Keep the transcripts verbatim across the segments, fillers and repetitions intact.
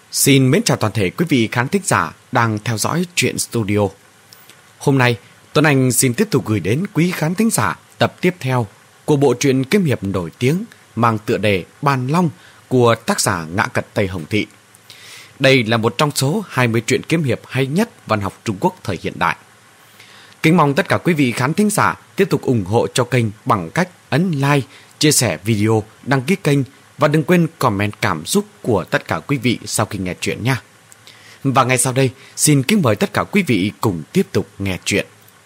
Xin mến chào toàn thể quý vị khán thính giả đang theo dõi Truyện Studio. Hôm nay, Tuấn Anh xin tiếp tục gửi đến quý khán thính giả tập tiếp theo của bộ truyện kiếm hiệp nổi tiếng mang tựa đề Bàn Long của tác giả Ngã Cật Tây Hồng Thị. Đây là một trong số hai mươi truyện kiếm hiệp hay nhất văn học Trung Quốc thời hiện đại. Kính mong tất cả quý vị khán thính giả tiếp tục ủng hộ cho kênh bằng cách ấn like, chia sẻ video, đăng ký kênh và đừng quên comment cảm xúc của tất cả quý vị sau khi nghe chuyện nha. Và ngay sau đây, xin kính mời tất cả quý vị cùng tiếp tục nghe chuyện.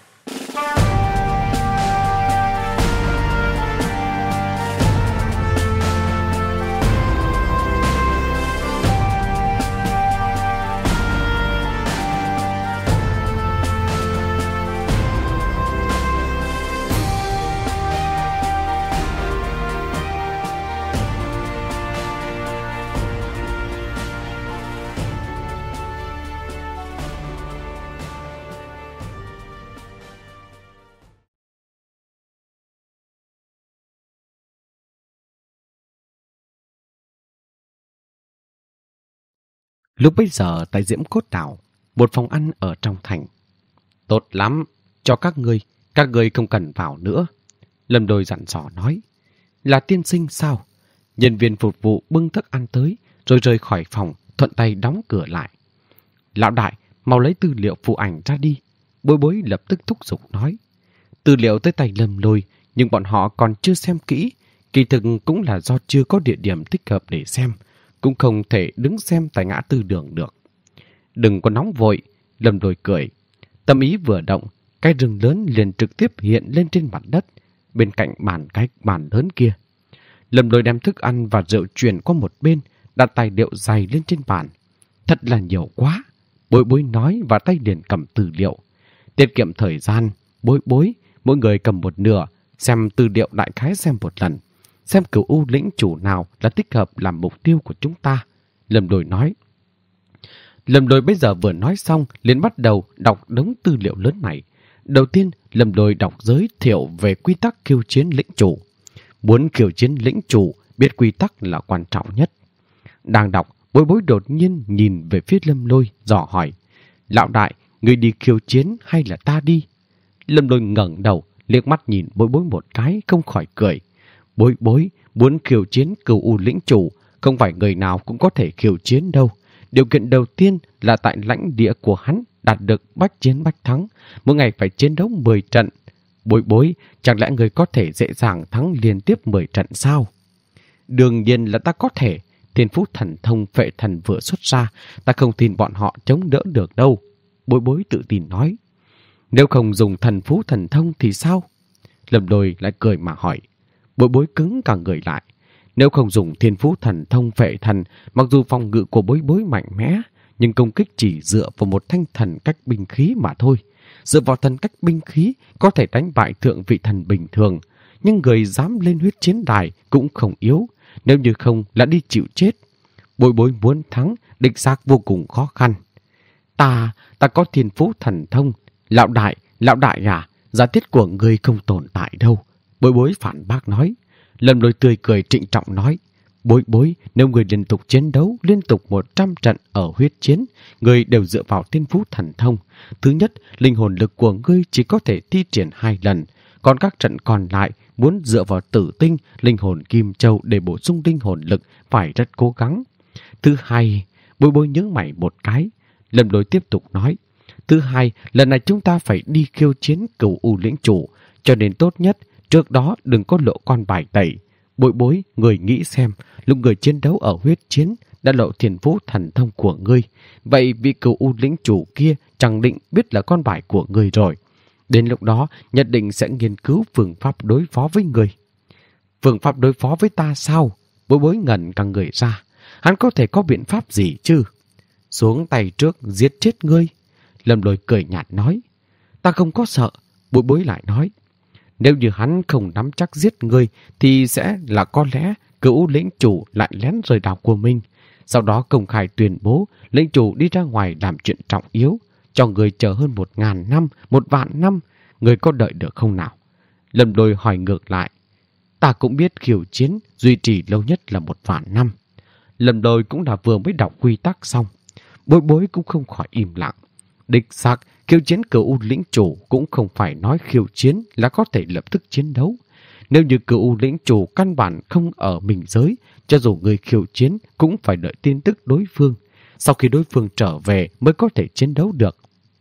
Lúc bấy giờ tại Diễm Cốt Đảo, một phòng ăn ở trong thành. Tốt lắm, cho các ngươi, các ngươi không cần vào nữa. Lâm Đôi dặn dò nói. Là tiên sinh sao? Nhân viên phục vụ bưng thức ăn tới, rồi rời khỏi phòng, thuận tay đóng cửa lại. Lão đại, mau lấy tư liệu phụ ảnh ra đi. Bối Bối lập tức thúc giục nói. Tư liệu tới tay Lâm Lôi, nhưng bọn họ còn chưa xem kỹ. Kỳ thực cũng là do chưa có địa điểm thích hợp để xem. Cũng không thể đứng xem tại ngã tư đường được. Đừng có nóng vội, Lâm Lôi cười. Tâm ý vừa động, cái rừng lớn liền trực tiếp hiện lên trên mặt đất, bên cạnh bàn cái bàn lớn kia. Lâm Lôi đem thức ăn và rượu chuyển qua một bên, đặt tài liệu dày lên trên bàn. Thật là nhiều quá, Bối Bối nói và tay liền cầm tư liệu. Tiết kiệm thời gian, Bối Bối, mỗi người cầm một nửa, xem tư liệu đại khái xem một lần. Xem cửu u lĩnh chủ nào là thích hợp làm mục tiêu của chúng ta. Lâm Lôi nói. Lâm Lôi bây giờ vừa nói xong liền bắt đầu đọc đống tư liệu lớn này. Đầu tiên Lâm Lôi đọc giới thiệu về quy tắc khiêu chiến lĩnh chủ. Muốn khiêu chiến lĩnh chủ, biết quy tắc là quan trọng nhất. Đang đọc, Bối Bối đột nhiên nhìn về phía Lâm Lôi, dò hỏi. Lão đại, người đi khiêu chiến hay là ta đi? Lâm Lôi ngẩng đầu, liếc mắt nhìn Bối Bối một cái, không khỏi cười. Bối Bối muốn khiêu chiến cửu u lĩnh chủ, không phải người nào cũng có thể khiêu chiến đâu. Điều kiện đầu tiên là tại lãnh địa của hắn đạt được bách chiến bách thắng, mỗi ngày phải chiến đấu mười trận. Bối Bối, chẳng lẽ người có thể dễ dàng thắng liên tiếp mười trận sao? Đương nhiên là ta có thể. Thiên phú thần thông phệ thần vừa xuất ra, ta không tin bọn họ chống đỡ được đâu. Bối Bối tự tin nói. Nếu không dùng thần phú thần thông thì sao? Lâm Lôi lại cười mà hỏi. Bối Bối cứng cả người lại. Nếu không dùng thiên phú thần thông phệ thần, mặc dù phòng ngự của Bối Bối mạnh mẽ, nhưng công kích chỉ dựa vào một thanh thần cách binh khí mà thôi. Dựa vào thần cách binh khí có thể đánh bại thượng vị thần bình thường, nhưng người dám lên huyết chiến đài cũng không yếu, nếu như không là đi chịu chết. Bối Bối muốn thắng, đích xác vô cùng khó khăn. Ta, ta có thiên phú thần thông. Lão đại, lão đại à, giả thiết của người không tồn tại đâu. Bối Bối phản bác nói. Lâm Lôi tươi cười trịnh trọng nói. Bối Bối, nếu người liên tục chiến đấu liên tục một trăm trận ở huyết chiến, người đều dựa vào thiên phú thần thông. Thứ nhất, linh hồn lực của ngươi chỉ có thể thi triển hai lần, còn các trận còn lại muốn dựa vào tử tinh, linh hồn kim châu để bổ sung linh hồn lực phải rất cố gắng. Thứ hai, Bối Bối nhướng mày một cái. Lâm Lôi tiếp tục nói. Thứ hai, lần này chúng ta phải đi khiêu chiến cửu u lĩnh chủ, cho nên tốt nhất trước đó đừng có lộ con bài tẩy. Bối Bối, người nghĩ xem, lúc người chiến đấu ở huyết chiến đã lộ thiên phú thần thông của ngươi. Vậy vị cửu u lĩnh chủ kia chẳng định biết là con bài của ngươi rồi. Đến lúc đó nhất định sẽ nghiên cứu phương pháp đối phó với ngươi. Phương pháp đối phó với ta sao? Bối Bối ngẩn cả người ra. Hắn có thể có biện pháp gì chứ? Xuống tay trước giết chết ngươi. Lâm Lôi cười nhạt nói. Ta không có sợ. Bối Bối lại nói. Nếu như hắn không nắm chắc giết ngươi thì sẽ là có lẽ cửu lĩnh chủ lại lén rời đảo của mình. Sau đó công khai tuyên bố lĩnh chủ đi ra ngoài làm chuyện trọng yếu, cho người chờ hơn một ngàn năm, một vạn năm. Người có đợi được không nào? Lâm Lôi hỏi ngược lại. Ta cũng biết khiêu chiến duy trì lâu nhất là một vạn năm. Lâm Lôi cũng là vừa mới đọc quy tắc xong. Bối Bối cũng không khỏi im lặng. Đích xác, khiêu chiến Cửu U lĩnh chủ cũng không phải nói khiêu chiến là có thể lập tức chiến đấu. Nếu như Cửu U lĩnh chủ căn bản không ở mình giới, cho dù người khiêu chiến cũng phải đợi tin tức đối phương. Sau khi đối phương trở về mới có thể chiến đấu được.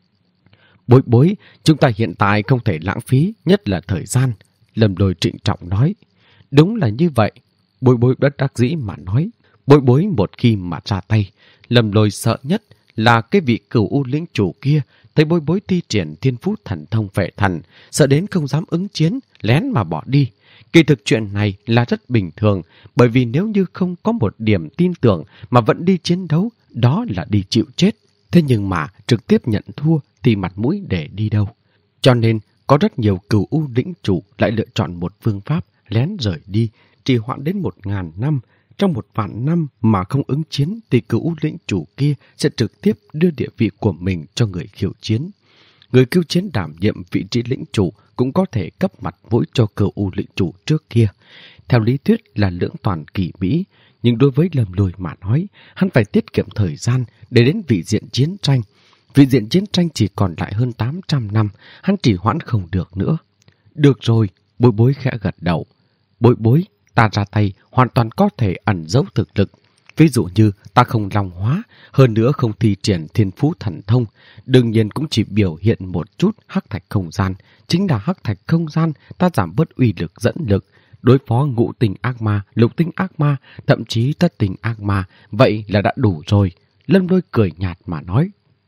Bối Bối, chúng ta hiện tại không thể lãng phí, nhất là thời gian. Lâm Lôi trịnh trọng nói. Đúng là như vậy. Bối Bối bất đắc dĩ mà nói. Bối Bối một khi mà ra tay, Lâm Lôi sợ nhất là cái vị Cửu U lĩnh chủ kia thấy Bối Bối thi triển thiên phú thần thông vệ thần, sợ đến không dám ứng chiến, lén mà bỏ đi. Kỳ thực chuyện này là rất bình thường, bởi vì nếu như không có một điểm tin tưởng mà vẫn đi chiến đấu, đó là đi chịu chết. Thế nhưng mà trực tiếp nhận thua thì mặt mũi để đi đâu. Cho nên có rất nhiều Cửu U lĩnh chủ lại lựa chọn một phương pháp lén rời đi, trì hoãn đến một ngàn năm. Trong một vạn năm mà không ứng chiến thì Cửu U lĩnh chủ kia sẽ trực tiếp đưa địa vị của mình cho người khiêu chiến. Người khiêu chiến đảm nhiệm vị trí lĩnh chủ cũng có thể cấp mặt mũi cho Cửu U lĩnh chủ trước kia. Theo lý thuyết là lưỡng toàn kỳ mỹ, nhưng đối với Lâm Lôi mà nói, hắn phải tiết kiệm thời gian để đến vị diện chiến tranh. Vị diện chiến tranh chỉ còn lại hơn tám trăm năm, hắn trì hoãn không được nữa. Được rồi, Bối Bối khẽ gật đầu. Bối Bối, ta ra tay hoàn toàn có thể ẩn giấu thực lực. Ví dụ như ta không long hóa, hơn nữa không thi triển thiên phú thần thông, đương nhiên cũng chỉ biểu hiện một chút hắc thạch không gian. Chính là hắc thạch không gian ta giảm bớt uy lực dẫn lực, đối phó ngũ tinh ác ma, lục tinh ác ma, thậm chí thất tinh ác ma, vậy là đã đủ rồi. Lâm Lôi cười nhạt mà nói.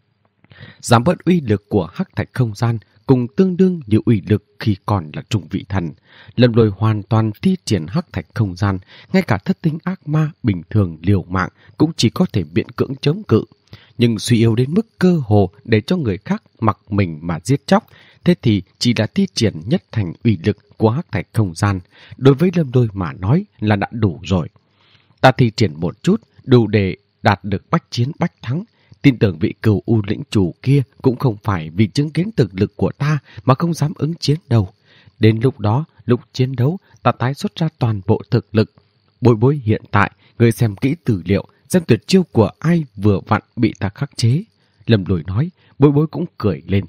Giảm bớt uy lực của hắc thạch không gian cùng tương đương như uy lực khi còn là trung vị thần. Lâm Lôi hoàn toàn thi triển hắc thạch không gian, ngay cả thất tinh ác ma bình thường liều mạng cũng chỉ có thể miễn cưỡng chống cự. Nhưng suy yếu đến mức cơ hồ để cho người khác mặc mình mà giết chóc, thế thì chỉ là thi triển nhất thành uy lực của hắc thạch không gian. Đối với Lâm Lôi mà nói là đã đủ rồi. Ta thi triển một chút đủ để đạt được bách chiến bách thắng. Tin tưởng vị Cửu U lĩnh chủ kia cũng không phải vì chứng kiến thực lực của ta mà không dám ứng chiến đâu. Đến lúc đó, lúc chiến đấu, ta tái xuất ra toàn bộ thực lực. Bối Bối hiện tại, người xem kỹ tư liệu, xem tuyệt chiêu của ai vừa vặn bị ta khắc chế. Lâm Lôi nói, Bối Bối cũng cười lên.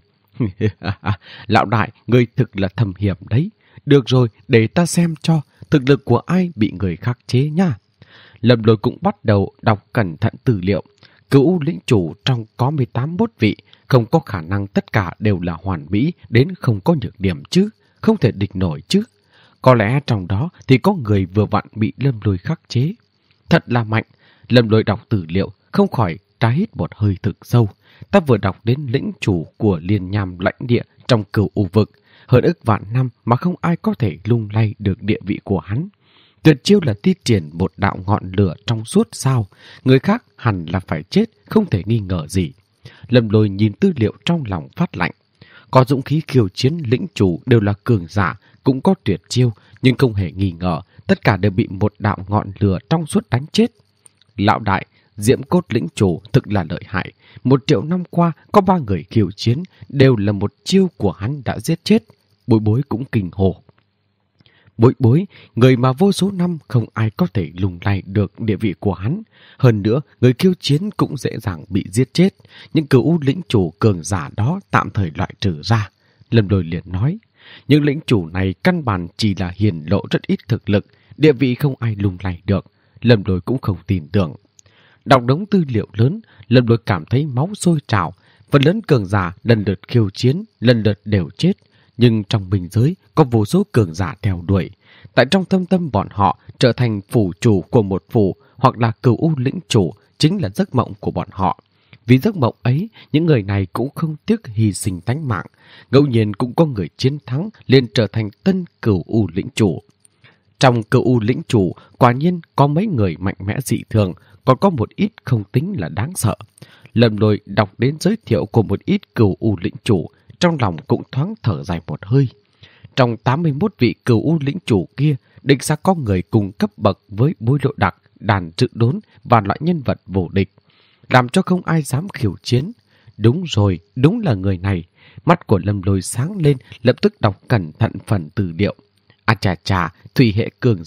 Lão đại, người thực là thầm hiểm đấy. Được rồi, để ta xem cho thực lực của ai bị người khắc chế nha. Lâm Lôi cũng bắt đầu đọc cẩn thận tư liệu. Cửu U lĩnh chủ trong có mười tám mốt vị, không có khả năng tất cả đều là hoàn mỹ đến không có nhược điểm chứ, không thể địch nổi chứ. Có lẽ trong đó thì có người vừa vặn bị Lâm Lôi khắc chế. Thật là mạnh. Lâm Lôi đọc tư liệu không khỏi trá hít một hơi thực sâu. Ta vừa đọc đến lĩnh chủ của Liên Nham lãnh địa trong Cửu U vực, hơn ức vạn năm mà không ai có thể lung lay được địa vị của hắn. Tuyệt chiêu là thi triển một đạo ngọn lửa trong suốt sao, người khác hẳn là phải chết, không thể nghi ngờ gì. Lâm Lôi nhìn tư liệu trong lòng phát lạnh. Có dũng khí khiêu chiến lĩnh chủ đều là cường giả, cũng có tuyệt chiêu, nhưng không hề nghi ngờ, tất cả đều bị một đạo ngọn lửa trong suốt đánh chết. Lão đại, Diễm Cốt lĩnh chủ thực là lợi hại. Một triệu năm qua có ba người khiêu chiến, đều là một chiêu của hắn đã giết chết. Bối Bối cũng kinh hồ. Bối Bối, người mà vô số năm không ai có thể lung lay được địa vị của hắn. Hơn nữa, người khiêu chiến cũng dễ dàng bị giết chết. Nhưng Cửu U lĩnh chủ cường giả đó tạm thời loại trừ ra. Lâm Lôi liền nói, những lĩnh chủ này căn bản chỉ là hiển lộ rất ít thực lực, địa vị không ai lung lay được. Lâm Lôi cũng không tin tưởng. Đọc đống tư liệu lớn, Lâm Lôi cảm thấy máu sôi trào. Phần lớn cường giả lần lượt khiêu chiến, lần lượt đều chết. Nhưng trong biên giới có vô số cường giả theo đuổi. Tại trong thâm tâm bọn họ trở thành phủ chủ của một phủ hoặc là Cửu U lĩnh chủ chính là giấc mộng của bọn họ. Vì giấc mộng ấy, những người này cũng không tiếc hy sinh tánh mạng. Ngẫu nhiên cũng có người chiến thắng liền trở thành tân Cửu U lĩnh chủ. Trong Cửu U lĩnh chủ, quả nhiên có mấy người mạnh mẽ dị thường, còn có một ít không tính là đáng sợ. Lâm Lôi đọc đến giới thiệu của một ít Cửu U lĩnh chủ, trong lòng cũng thoáng thở dài một hơi. Trong tám mươi mốt vị Cửu U lĩnh chủ kia, định ra có người cùng cấp bậc với Bối Lộ Đặc, Đàn Trự Đốn và loại nhân vật vô địch, làm cho không ai dám khiêu chiến. Đúng rồi, đúng là người này. Mắt của Lâm Lôi sáng lên, lập tức đọc cẩn thận phần tư liệu. À chà chà, thủy hệ cường giả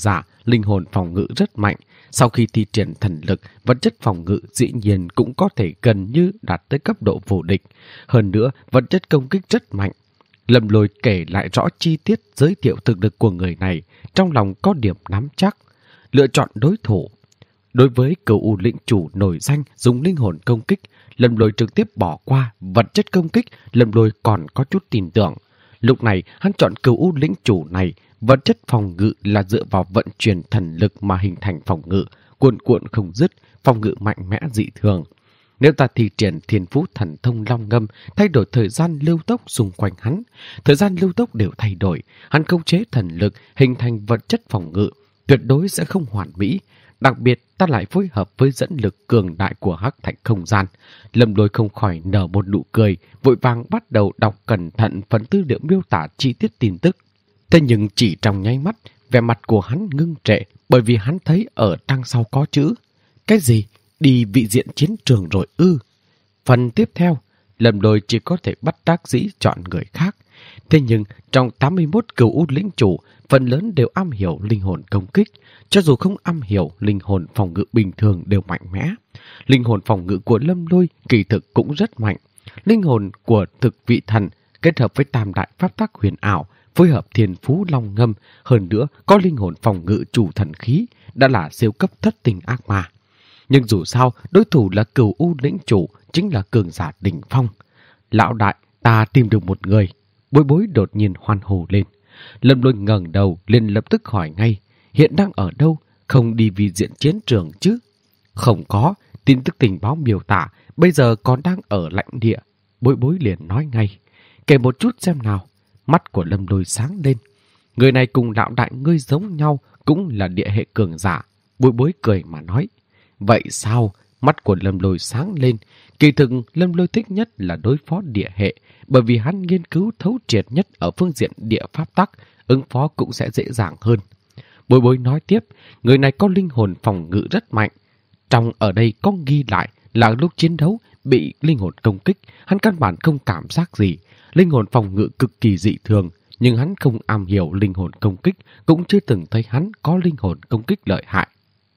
linh hồn phòng ngự rất mạnh. Sau khi thi triển thần lực, vật chất phòng ngự dĩ nhiên cũng có thể gần như đạt tới cấp độ vô địch. Hơn nữa, vật chất công kích rất mạnh. Lâm Lôi kể lại rõ chi tiết giới thiệu thực lực của người này, trong lòng có điểm nắm chắc, lựa chọn đối thủ. Đối với Cửu U lĩnh chủ nổi danh dùng linh hồn công kích, Lâm Lôi trực tiếp bỏ qua vật chất công kích. Lâm Lôi còn có chút tin tưởng. Lúc này hắn chọn Cửu U lĩnh chủ này, vật chất phòng ngự là dựa vào vận chuyển thần lực mà hình thành phòng ngự, cuồn cuộn không dứt, phòng ngự mạnh mẽ dị thường. Nếu ta thi triển Thiên Phú Thần Thông Long Ngâm, thay đổi thời gian lưu tốc xung quanh hắn, thời gian lưu tốc đều thay đổi, hắn khống chế thần lực hình thành vật chất phòng ngự, tuyệt đối sẽ không hoàn mỹ. Đặc biệt ta lại phối hợp với dẫn lực cường đại của hắc thạch không gian. Lâm Lôi không khỏi nở một nụ cười, vội vàng bắt đầu đọc cẩn thận phần tư liệu miêu tả chi tiết tin tức. Thế nhưng chỉ trong nháy mắt, vẻ mặt của hắn ngưng trệ, bởi vì hắn thấy ở trang sau có chữ. Cái gì? Đi vị diện chiến trường rồi ư? Phần tiếp theo, Lâm Lôi chỉ có thể bắt đắc dĩ chọn người khác. Thế nhưng trong tám mươi mốt Cửu U lĩnh chủ, phần lớn đều am hiểu linh hồn công kích. Cho dù không am hiểu, linh hồn phòng ngự bình thường đều mạnh mẽ. Linh hồn phòng ngự của Lâm Lôi kỳ thực cũng rất mạnh. Linh hồn của thực vị thần kết hợp với tam đại pháp tắc huyền ảo, phối hợp Thiên Phú Long Ngâm, hơn nữa có linh hồn phòng ngự chủ thần khí, đã là siêu cấp thất tình ác ma. Nhưng dù sao, đối thủ là Cửu U lĩnh chủ, chính là cường giả đỉnh phong. Lão đại, ta tìm được một người. Bối Bối đột nhiên hoan hô lên. Lâm Lôi ngẩng đầu liền lập tức hỏi ngay, hiện đang ở đâu? Không đi vì diện chiến trường chứ? Không có, tin tức tình báo miêu tả, bây giờ còn đang ở lãnh địa. Bối Bối liền nói ngay, kể một chút xem nào. Mắt của Lâm Lôi sáng lên. Người này cùng lão đại ngươi giống nhau, cũng là địa hệ cường giả. Bối Bối cười mà nói, vậy sao? Mắt của Lâm Lôi sáng lên. Kỳ thực Lâm Lôi thích nhất là đối phó địa hệ, bởi vì hắn nghiên cứu thấu triệt nhất ở phương diện địa pháp tắc, ứng phó cũng sẽ dễ dàng hơn. Bối Bối nói tiếp, người này có linh hồn phòng ngự rất mạnh. Trong ở đây có ghi lại là lúc chiến đấu bị linh hồn công kích, hắn căn bản không cảm giác gì. Linh hồn phòng ngự cực kỳ dị thường, nhưng hắn không am hiểu linh hồn công kích, cũng chưa từng thấy hắn có linh hồn công kích lợi hại.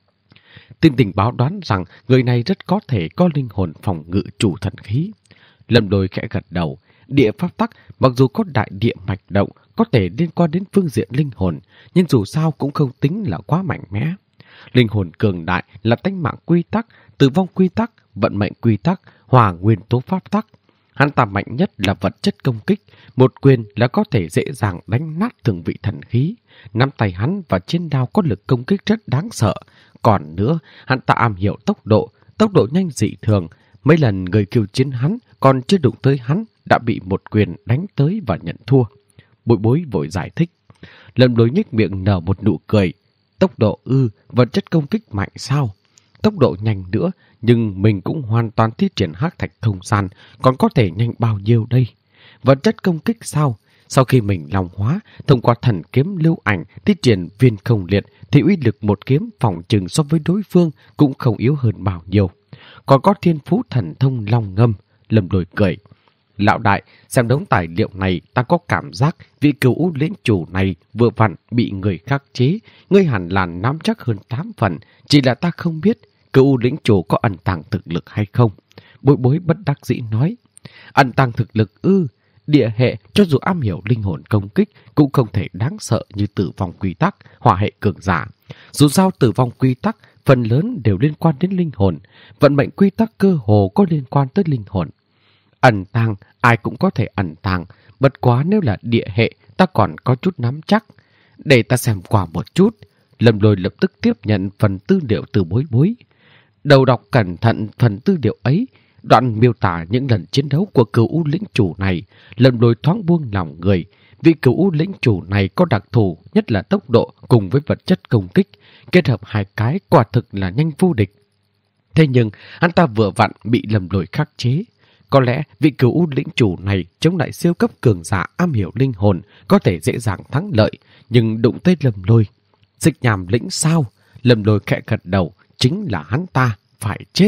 Tin tình báo đoán rằng người này rất có thể có linh hồn phòng ngự chủ thần khí. Lâm Lôi khẽ gật đầu. Địa pháp tắc mặc dù có đại địa mạch động, có thể liên quan đến phương diện linh hồn, nhưng dù sao cũng không tính là quá mạnh mẽ. Linh hồn cường đại là tánh mạng quy tắc, tử vong quy tắc, vận mệnh quy tắc, hòa nguyên tố pháp tắc. Hắn ta mạnh nhất là vật chất công kích, một quyền là có thể dễ dàng đánh nát từng vị thần khí. Nắm tay hắn và trên đao có lực công kích rất đáng sợ. Còn nữa, hắn ta am hiểu tốc độ, tốc độ nhanh dị thường. Mấy lần người khiêu chiến hắn còn chưa đụng tới hắn đã bị một quyền đánh tới và nhận thua. Bối Bối vội giải thích. Lâm Lôi nhếch miệng nở một nụ cười. Tốc độ ư, vật chất công kích mạnh sao? Tốc độ nhanh nữa, nhưng mình cũng hoàn toàn thi triển hắc thạch không gian, còn có thể nhanh bao nhiêu đây? Vật chất công kích sao? Sau khi mình long hóa, thông qua thần kiếm lưu ảnh, thi triển viên không liệt, thì uy lực một kiếm phòng trừng so với đối phương cũng không yếu hơn bao nhiêu. Còn có Thiên Phú Thần Thông Long Ngâm. Lâm Lôi cười. Lão đại, xem đống tài liệu này ta có cảm giác vị Cửu U lĩnh chủ này vừa vặn bị người khắc chế. Ngươi hẳn là nắm chắc hơn tám phần, chỉ là ta không biết Cửu U lĩnh chủ có ẩn tàng thực lực hay không. Bối Bối bất đắc dĩ nói. Ẩn tàng thực lực ư? Địa hệ cho dù am hiểu linh hồn công kích cũng không thể đáng sợ như tử vong quy tắc, hỏa hệ cường giả. Dù sao tử vong quy tắc phần lớn đều liên quan đến linh hồn, vận mệnh quy tắc cơ hồ có liên quan tới linh hồn. Ẩn tàng, ai cũng có thể ẩn tàng, bất quá nếu là địa hệ ta còn có chút nắm chắc. Để ta xem qua một chút. Lâm Lôi lập tức tiếp nhận phần tư liệu từ Bối Bối. Đầu đọc cẩn thận phần tư liệu ấy, đoạn miêu tả những lần chiến đấu của Cửu U lĩnh chủ này. Lâm Lôi thoáng buông lòng người. Vị Cửu U lĩnh chủ này có đặc thù, nhất là tốc độ cùng với vật chất công kích, kết hợp hai cái quả thực là nhanh vô địch. Thế nhưng hắn ta vừa vặn bị Lâm Lôi khắc chế. Có lẽ vị Cửu U lĩnh chủ này chống lại siêu cấp cường giả am hiểu linh hồn, có thể dễ dàng thắng lợi, nhưng đụng tới Lâm Lôi. Dịch nhàm lĩnh sao? Lâm Lôi khẽ gật đầu, chính là hắn ta, phải chết.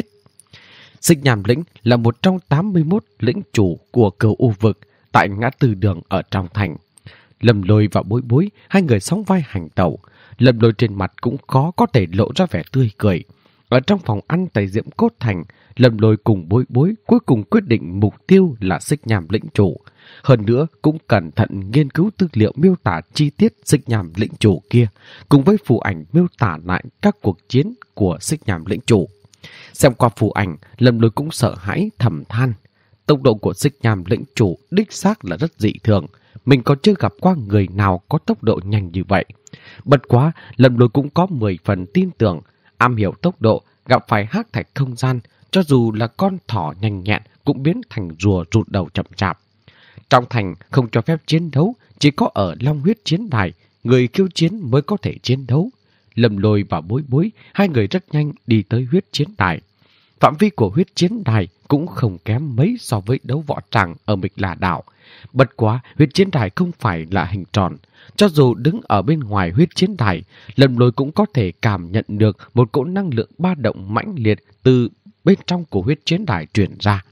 Dịch nhàm lĩnh là một trong tám mươi mốt lĩnh chủ của Cửu U vực tại ngã tư đường ở trong thành. Lâm Lôi và Bối Bối, hai người sóng vai hành tẩu. Lâm Lôi trên mặt cũng khó có thể lộ ra vẻ tươi cười. Ở trong phòng ăn tại Diễm Cốt Thành, Lâm Lôi cùng Bối Bối cuối cùng quyết định mục tiêu là Xích Nham lĩnh chủ. Hơn nữa cũng cẩn thận nghiên cứu tư liệu miêu tả chi tiết Xích Nham lĩnh chủ kia, cùng với phù ảnh miêu tả lại các cuộc chiến của Xích Nham lĩnh chủ. Xem qua phù ảnh, Lâm Lôi cũng sợ hãi thầm than. Tốc độ của Xích Nham lĩnh chủ đích xác là rất dị thường. Mình còn chưa gặp qua người nào có tốc độ nhanh như vậy. Bất quá, Lâm Lôi cũng có mười phần tin tưởng, am hiểu tốc độ, gặp phải hắc thạch không gian, cho dù là con thỏ nhanh nhẹn cũng biến thành rùa rụt đầu chậm chạp. Trong thành không cho phép chiến đấu, chỉ có ở Long Huyết chiến đài, người khiêu chiến mới có thể chiến đấu. Lâm Lôi và Bối Bối, hai người rất nhanh đi tới huyết chiến đài. Phạm vi của huyết chiến đài cũng không kém mấy so với đấu võ tràng ở Mịch La đảo. Bất quá, huyết chiến đài không phải là hình tròn. Cho dù đứng ở bên ngoài huyết chiến đài, Lâm Lôi cũng có thể cảm nhận được một cỗ năng lượng ba động mãnh liệt từ bên trong của huyết chiến đài truyền ra.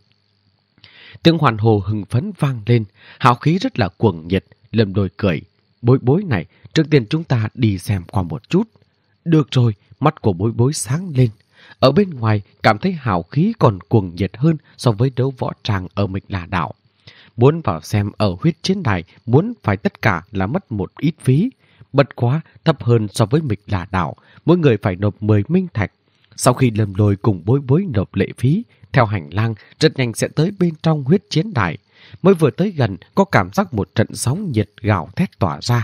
Tiếng hoàn hồ hưng phấn vang lên, hào khí rất là cuồng nhiệt. Lâm Lôi cười. Bối Bối này, trước tiên chúng ta đi xem qua một chút. Được rồi, mắt của Bối Bối sáng lên. Ở bên ngoài cảm thấy hào khí còn cuồng nhiệt hơn so với đấu võ tràng ở Mịch La đảo. Muốn vào xem ở huyết chiến đài, muốn phải tất cả là mất một ít phí. Bất quá thấp hơn so với Mịch La đảo, mỗi người phải nộp mười minh thạch. Sau khi Lâm Lôi cùng Bối Bối nộp lệ phí, theo hành lang rất nhanh sẽ tới bên trong huyết chiến đài. Mới vừa tới gần, có cảm giác một trận sóng nhiệt gào thét tỏa ra.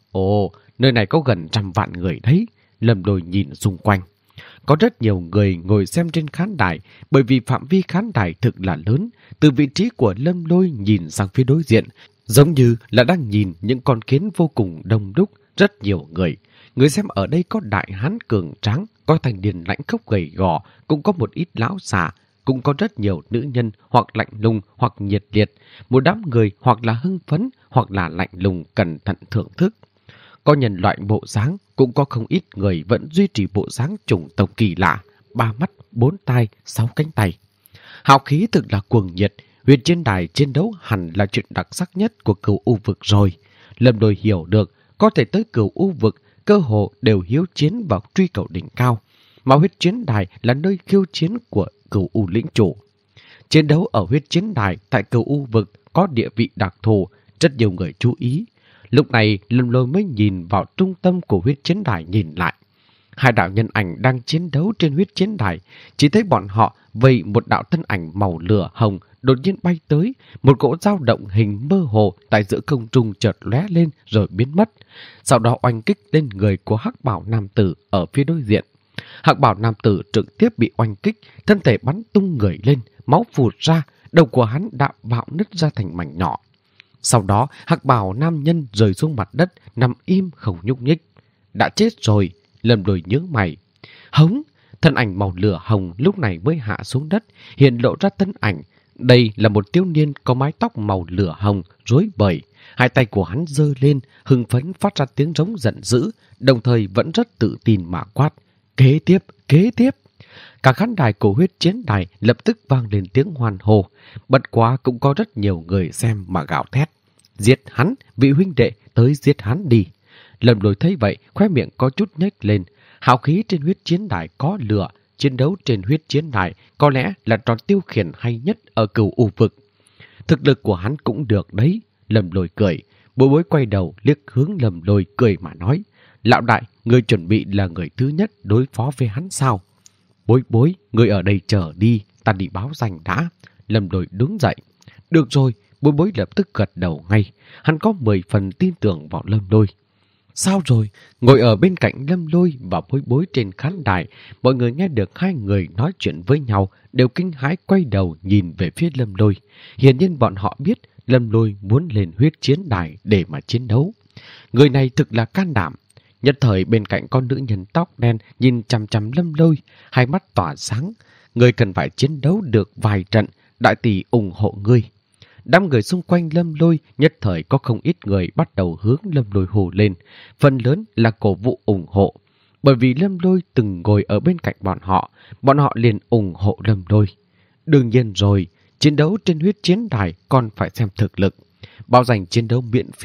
Ồ, nơi này có gần trăm vạn người đấy. Lâm Lôi nhìn xung quanh. Có rất nhiều người ngồi xem trên khán đài, bởi vì phạm vi khán đài thực là lớn. Từ vị trí của Lâm Lôi nhìn sang phía đối diện, giống như là đang nhìn những con kiến vô cùng đông đúc, rất nhiều người. Người xem ở đây có đại hán cường tráng, có thanh niên lãnh khốc gầy gò, cũng có một ít lão già, cũng có rất nhiều nữ nhân hoặc lạnh lùng hoặc nhiệt liệt, một đám người hoặc là hưng phấn hoặc là lạnh lùng cẩn thận thưởng thức. Có nhân loại bộ dáng, cũng có không ít người vẫn duy trì bộ dáng chủng tộc kỳ lạ, ba mắt, bốn tai, sáu cánh tay. Hào khí thực là cuồng nhiệt, huyết chiến đài chiến đấu hẳn là chuyện đặc sắc nhất của Cửu U vực rồi. Lâm Lôi hiểu được, có thể tới Cửu U vực, cơ hồ đều hiếu chiến và truy cầu đỉnh cao, mà huyết chiến đài là nơi khiêu chiến của Cửu U lĩnh chủ. Chiến đấu ở huyết chiến đài tại Cửu U vực có địa vị đặc thù, rất nhiều người chú ý. Lúc này Lâm Lôi mới nhìn vào trung tâm của huyết chiến đài nhìn lại. Hai đạo nhân ảnh đang chiến đấu trên huyết chiến đài, chỉ thấy bọn họ vây một đạo thân ảnh màu lửa hồng đột nhiên bay tới, một cỗ dao động hình mơ hồ tại giữa không trung chợt lóe lên rồi biến mất. Sau đó oanh kích lên người của Hắc Bảo nam tử ở phía đối diện. Hắc Bảo nam tử trực tiếp bị oanh kích, thân thể bắn tung người lên, máu phụt ra, đầu của hắn đã bạo nứt ra thành mảnh nhỏ. Sau đó, Hắc Bào nam nhân rơi xuống mặt đất, nằm im không nhúc nhích. Đã chết rồi, Lâm Lôi nhướng mày. Hống, thân ảnh màu lửa hồng lúc này mới hạ xuống đất, hiện lộ ra thân ảnh. Đây là một thiếu niên có mái tóc màu lửa hồng, rối bời. Hai tay của hắn giơ lên, hưng phấn phát ra tiếng rống giận dữ, đồng thời vẫn rất tự tin mà quát. Kế tiếp, kế tiếp. Cả khán đài của huyết chiến đài lập tức vang lên tiếng hoan hô. Bất quá cũng có rất nhiều người xem mà gào thét. Giết hắn, vị huynh đệ, tới giết hắn đi. Lâm Lôi thấy vậy, khóe miệng có chút nhếch lên. Hào khí trên huyết chiến đài có lửa, chiến đấu trên huyết chiến đài có lẽ là trò tiêu khiển hay nhất ở Cửu U vực. Thực lực của hắn cũng được đấy. Lâm Lôi cười. Bối Bối quay đầu liếc hướng Lâm Lôi cười mà nói. Lão đại, người chuẩn bị là người thứ nhất đối phó với hắn sao? Bối Bối, người ở đây chờ đi, ta đi báo danh đã. Lâm Lôi đứng dậy. Được rồi, Bối Bối lập tức gật đầu ngay. Hắn có mười phần tin tưởng vào Lâm Lôi. Sao rồi? Ngồi ở bên cạnh Lâm Lôi và Bối Bối trên khán đài, mọi người nghe được hai người nói chuyện với nhau đều kinh hãi quay đầu nhìn về phía Lâm Lôi. Hiển nhiên bọn họ biết Lâm Lôi muốn lên huyết chiến đài để mà chiến đấu. Người này thực là can đảm. Nhất thời bên cạnh con nữ nhân tóc đen nhìn chằm chằm Lâm Lôi, hai mắt tỏa sáng. Người cần phải chiến đấu được vài trận, đại tỷ ủng hộ ngươi. Đám người xung quanh Lâm Lôi nhất thời có không ít người bắt đầu hướng Lâm Lôi hô lên, phần lớn là cổ vũ ủng hộ. Bởi vì Lâm Lôi từng ngồi ở bên cạnh bọn họ, bọn họ liền ủng hộ Lâm Lôi. Đương nhiên rồi, chiến đấu trên huyết chiến đài còn phải xem thực lực. Bao dành chiến đấu miễn phí,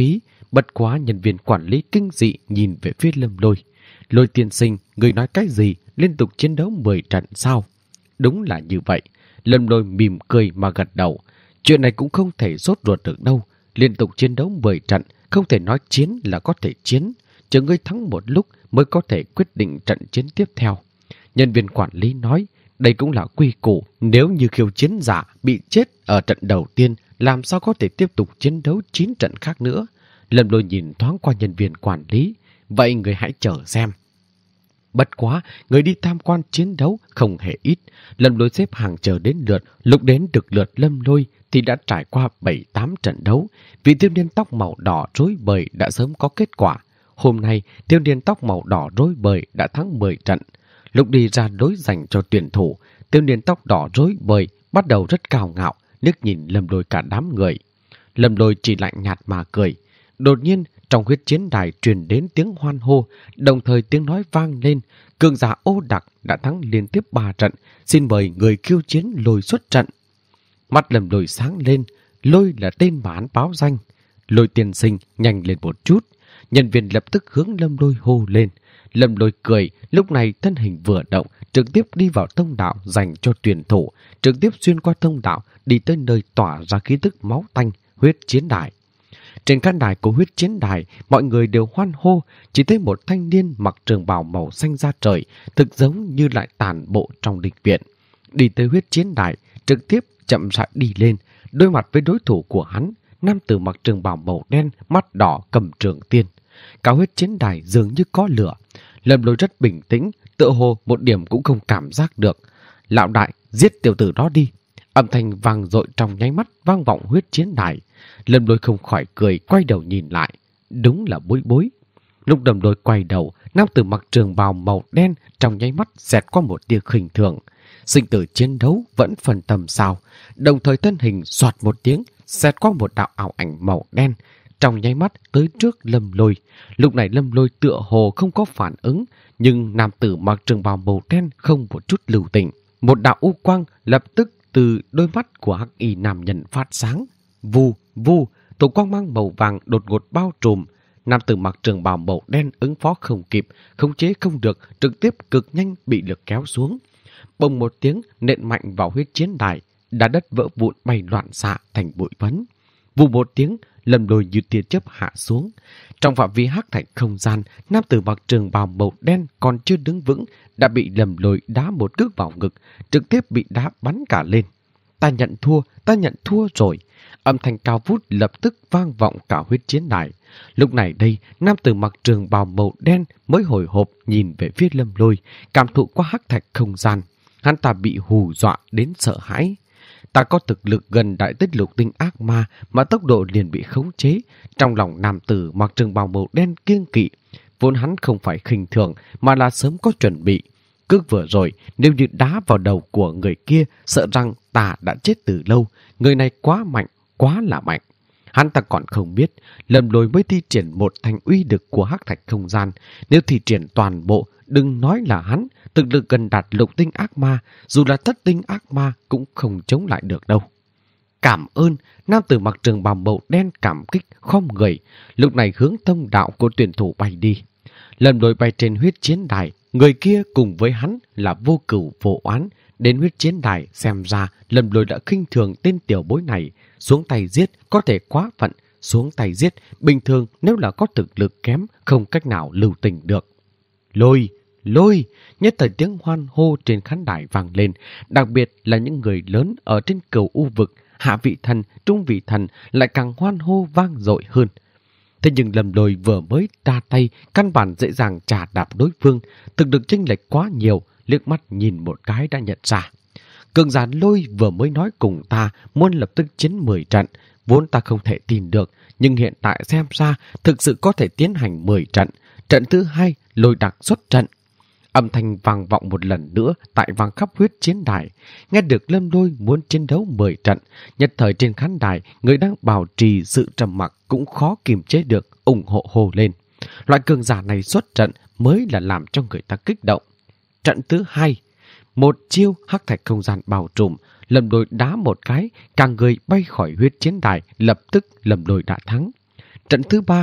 Bất quá nhân viên quản lý kinh dị nhìn về phía Lâm Lôi. Lôi tiên sinh, người nói cái gì? Liên tục chiến đấu mười trận sao? Đúng là như vậy. Lâm Lôi mỉm cười mà gật đầu. Chuyện này cũng không thể sốt ruột được đâu. Liên tục chiến đấu mười trận, không thể nói chiến là có thể chiến. Chờ ngươi thắng một lúc mới có thể quyết định trận chiến tiếp theo. Nhân viên quản lý nói, đây cũng là quy củ. Nếu như khiêu chiến giả bị chết ở trận đầu tiên, làm sao có thể tiếp tục chiến đấu chín trận khác nữa? Lâm Lôi nhìn thoáng qua nhân viên quản lý. Vậy người hãy chờ xem. Bất quá, người đi tham quan chiến đấu không hề ít. Lâm Lôi xếp hàng chờ đến lượt. Lúc đến được lượt Lâm Lôi thì đã trải qua bảy tám trận đấu. Vị thiếu niên tóc màu đỏ rối bời đã sớm có kết quả. Hôm nay, thiếu niên tóc màu đỏ rối bời đã thắng mười trận. Lúc đi ra đối giành cho tuyển thủ, thiếu niên tóc đỏ rối bời bắt đầu rất cao ngạo, liếc nhìn Lâm Lôi cả đám người. Lâm Lôi chỉ lạnh nhạt mà cười. Đột nhiên, trong huyết chiến đài truyền đến tiếng hoan hô, đồng thời tiếng nói vang lên. Cường giả Ô Đặc đã thắng liên tiếp ba trận, xin mời người khiêu chiến Lôi xuất trận. Mắt Lâm Lôi sáng lên, Lôi là tên mà hắn báo danh. Lôi tiên sinh nhanh lên một chút. Nhân viên lập tức hướng Lâm Lôi hô lên. Lâm Lôi cười, lúc này thân hình vừa động, trực tiếp đi vào thông đạo dành cho tuyển thủ, trực tiếp xuyên qua thông đạo đi tới nơi tỏa ra khí tức máu tanh, huyết chiến đài. Trên khán đài của huyết chiến đài, mọi người đều hoan hô, chỉ thấy một thanh niên mặc trường bào màu xanh da trời, thực giống như lại tản bộ trong địch viện. Đi tới huyết chiến đài, trực tiếp chậm rãi đi lên, đối mặt với đối thủ của hắn, nam tử mặc trường bào màu đen, mắt đỏ cầm trường tiên. Cả huyết chiến đài dường như có lửa. Lâm Lôi rất bình tĩnh, tựa hồ một điểm cũng không cảm giác được. Lão đại, giết tiểu tử đó đi. Âm thanh vang dội trong nháy mắt vang vọng huyết chiến đài. Lâm Lôi không khỏi cười, quay đầu nhìn lại. Đúng là Bối Bối. Lúc Lâm Lôi quay đầu, nam tử mặc trường bào màu đen trong nháy mắt xẹt qua một tia khinh thường. Sinh tử chiến đấu vẫn phần tầm sao, đồng thời thân hình xoạt một tiếng xẹt qua một đạo ảo ảnh màu đen, trong nháy mắt tới trước Lâm Lôi. Lúc này Lâm Lôi tựa hồ không có phản ứng, nhưng nam tử mặc trường bào màu đen không một chút lưu tình. Một đạo u quang lập tức từ đôi mắt của hắc y nam nhân phát sáng. Vù, vù, tổ quang mang màu vàng đột ngột bao trùm. Nam tử mặc trường bào màu đen ứng phó không kịp, khống chế không được, trực tiếp cực nhanh bị lực kéo xuống. Bông một tiếng nện mạnh vào huyết chiến đài, đá đất vỡ vụn bay loạn xạ thành bụi phấn. Vù một tiếng, Lâm Lôi như tia chớp hạ xuống. Trong phạm vi hắc thạch không gian, nam tử mặc trường bào màu đen còn chưa đứng vững đã bị Lâm Lôi đá một cước vào ngực, trực tiếp bị đá bắn cả lên. Ta nhận thua, ta nhận thua rồi. Âm thanh cao vút lập tức vang vọng cả huyết chiến đài. Lúc này đây, nam tử mặc trường bào màu đen mới hồi hộp nhìn về phía Lâm Lôi, cảm thụ qua hắc thạch không gian. Hắn ta bị hù dọa đến sợ hãi. Ta có thực lực gần đại tích lục tinh ác ma mà tốc độ liền bị khống chế. Trong lòng nam tử mặc trường bào màu đen kiêng kỵ. Vốn hắn không phải khinh thường mà là sớm có chuẩn bị. Cước vừa rồi, nếu như đá vào đầu của người kia, sợ rằng ta đã chết từ lâu. Người này quá mạnh, quá là mạnh. Hắn ta còn không biết, Lâm Lôi mới thi triển một thành uy lực của hắc thạch không gian. Nếu thi triển toàn bộ, đừng nói là hắn, thực lực gần đạt lục tinh ác ma, dù là thất tinh ác ma cũng không chống lại được đâu. Cảm ơn, nam tử mặc trường bào màu đen cảm kích khom người, lúc này hướng thông đạo của tuyển thủ bay đi. Lâm Lôi bay trên huyết chiến đài, người kia cùng với hắn là vô cửu vô oán. Đến huyết chiến đài xem ra Lâm Lôi đã khinh thường tên tiểu bối này. Xuống tay giết có thể quá phận, xuống tay giết bình thường nếu là có thực lực kém không cách nào lưu tình được. Lôi, Lôi, nhất thời tiếng hoan hô trên khán đài vang lên, đặc biệt là những người lớn ở trên cửu u vực, hạ vị thần, trung vị thần lại càng hoan hô vang dội hơn. Thế nhưng Lâm Lôi vừa mới ra tay, căn bản dễ dàng trà đạp đối phương, thực lực chênh lệch quá nhiều, liếc mắt nhìn một cái đã nhận ra. Cường giả Lôi vừa mới nói cùng ta muốn lập tức chiến mười trận, vốn ta không thể tin được, nhưng hiện tại xem ra thực sự có thể tiến hành mười trận. Trận thứ hai, Lôi đặc xuất trận. Âm thanh vang vọng một lần nữa tại vang khắp huyết chiến đài. Nghe được Lâm Lôi muốn chiến đấu mười trận, nhất thời trên khán đài, người đang bảo trì sự trầm mặc cũng khó kiềm chế được, ủng hộ hô lên. Loại cường giả này xuất trận mới là làm cho người ta kích động. Trận thứ hai, một chiêu hắc thạch không gian bao trùm, Lâm Lôi đá một cái, cả người bay khỏi huyết chiến đài, lập tức Lâm Lôi đã thắng. Trận thứ ba,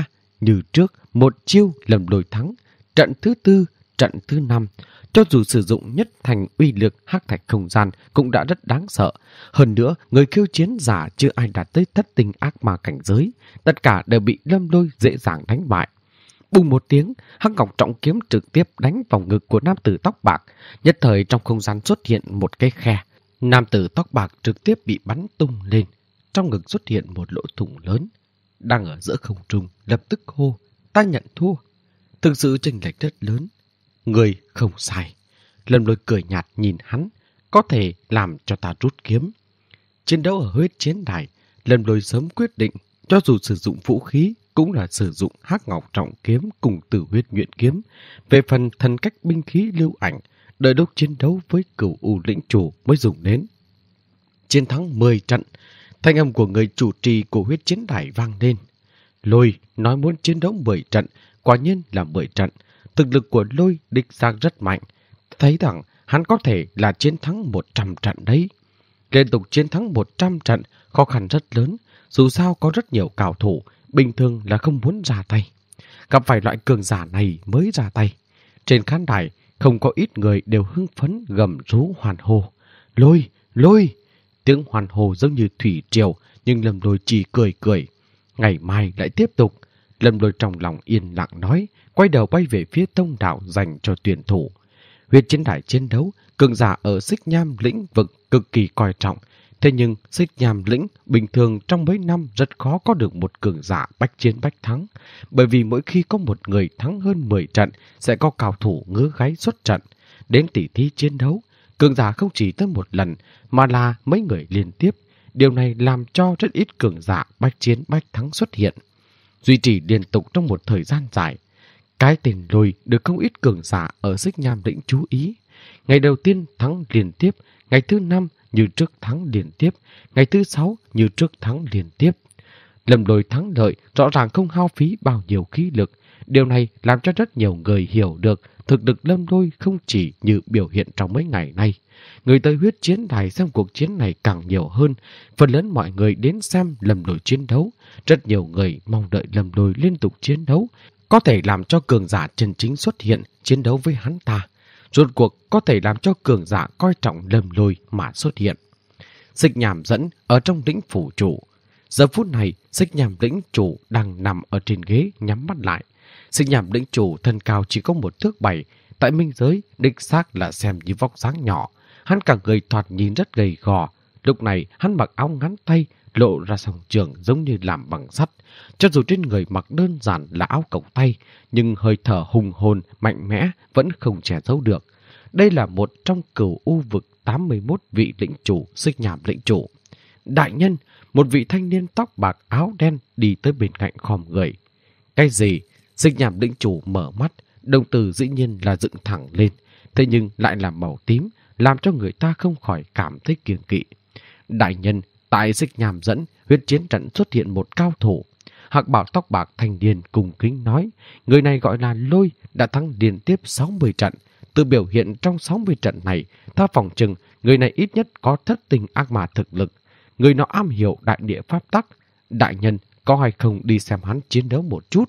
như trước, một chiêu Lâm Lôi thắng. Trận thứ tư, trận thứ năm, cho dù sử dụng nhất thành uy lực hắc thạch không gian cũng đã rất đáng sợ. Hơn nữa, người khiêu chiến giả chưa ai đạt tới thất tinh ác ma cảnh giới, tất cả đều bị Lâm Lôi dễ dàng đánh bại. Bùng một tiếng, hắc ngọc trọng kiếm trực tiếp đánh vào ngực của nam tử tóc bạc. Nhất thời trong không gian xuất hiện một cái khe. Nam tử tóc bạc trực tiếp bị bắn tung lên. Trong ngực xuất hiện một lỗ thủng lớn. Đang ở giữa không trung, lập tức hô: ta nhận thua. Thực sự chênh lệch rất lớn. Người không sai. Lâm Lôi cười nhạt nhìn hắn. Có thể làm cho ta rút kiếm. Chiến đấu ở huyết chiến đài, Lâm Lôi sớm quyết định, cho dù sử dụng vũ khí cũng là sử dụng hắc ngọc trọng kiếm cùng tử huyết nhuyễn kiếm. Về phần thần cách binh khí lưu ảnh, đợi lúc chiến đấu với Cửu U lĩnh chủ mới dùng đến. Chiến thắng mười trận, thanh âm của người chủ trì của huyết chiến đài vang lên. Lôi nói muốn chiến đấu mười trận, quả nhiên là mười trận. Thực lực của Lôi đích xác rất mạnh. Thấy rằng hắn có thể là chiến thắng một trăm trận đấy. Liên tục chiến thắng một trăm trận, khó khăn rất lớn. Dù sao có rất nhiều cao thủ, bình thường là không muốn ra tay. Gặp phải loại cường giả này mới ra tay. Trên khán đài, không có ít người đều hưng phấn gầm rú hoàn hô. Lôi, Lôi! Tiếng hoàn hô giống như thủy triều, nhưng Lâm Lôi chỉ cười cười. Ngày mai lại tiếp tục. Lâm Lôi trong lòng yên lặng nói, quay đầu bay về phía tông đạo dành cho tuyển thủ. Huyết chiến đài chiến đấu, cường giả ở Xích Nham lĩnh vực cực kỳ coi trọng. Thế nhưng Xích Nham lĩnh bình thường trong mấy năm rất khó có được một cường giả bách chiến bách thắng. Bởi vì mỗi khi có một người thắng hơn mười trận, sẽ có cao thủ ngứa gáy xuất trận. Đến tỉ thí chiến đấu, cường giả không chỉ tới một lần, mà là mấy người liên tiếp. Điều này làm cho rất ít cường giả bách chiến bách thắng xuất hiện. Duy trì liên tục trong một thời gian dài. Cái tên Lôi được không ít cường giả ở Xích Nham lĩnh chú ý. Ngày đầu tiên thắng liên tiếp, ngày thứ năm như trước thắng liên tiếp, ngày thứ sáu như trước thắng liên tiếp. Lâm Lôi thắng lợi rõ ràng không hao phí bao nhiêu khí lực. Điều này làm cho rất nhiều người hiểu được thực lực Lâm Lôi không chỉ như biểu hiện trong mấy ngày nay. Người tới huyết chiến đài xem cuộc chiến này càng nhiều hơn. Phần lớn mọi người đến xem Lâm Lôi chiến đấu. Rất nhiều người mong đợi Lâm Lôi liên tục chiến đấu, có thể làm cho cường giả chân chính xuất hiện chiến đấu với hắn ta. Rốt cuộc có thể làm cho cường giả coi trọng Lâm Lôi mà xuất hiện. Xích Nham dẫn ở trong lĩnh phủ chủ. Giờ phút này, Xích Nham lĩnh chủ đang nằm ở trên ghế nhắm mắt lại. Xích Nham lĩnh chủ thân cao chỉ có một thước bảy, tại minh giới đích xác là xem như vóc dáng nhỏ. Hắn cả người thoạt nhìn rất gầy gò. Lúc này hắn mặc áo ngắn tay, lộ ra song trường giống như làm bằng sắt. Cho dù trên người mặc đơn giản là áo cộc tay, nhưng hơi thở hùng hồn, mạnh mẽ vẫn không che giấu được. Đây là một trong Cửu U vực tám mươi mốt vị lĩnh chủ Xích Nham lĩnh chủ. Đại nhân, một vị thanh niên tóc bạc áo đen đi tới bên cạnh khom người. Cái gì? Xích Nham lĩnh chủ mở mắt, đồng tử dĩ nhiên là dựng thẳng lên, thế nhưng lại là màu tím, làm cho người ta không khỏi cảm thấy kiêng kỵ. Đại nhân, tại Xích Nham dẫn, huyết chiến trận xuất hiện một cao thủ. Hạc bảo tóc bạc thanh niên cùng kính nói, người này gọi là Lôi, đã thắng liên tiếp sáu mươi trận. Từ biểu hiện trong sáu mươi trận này, ta phòng chừng người này ít nhất có thất tinh ác ma thực lực. Người nó am hiểu đại địa pháp tắc. Đại nhân, có hay không đi xem hắn chiến đấu một chút?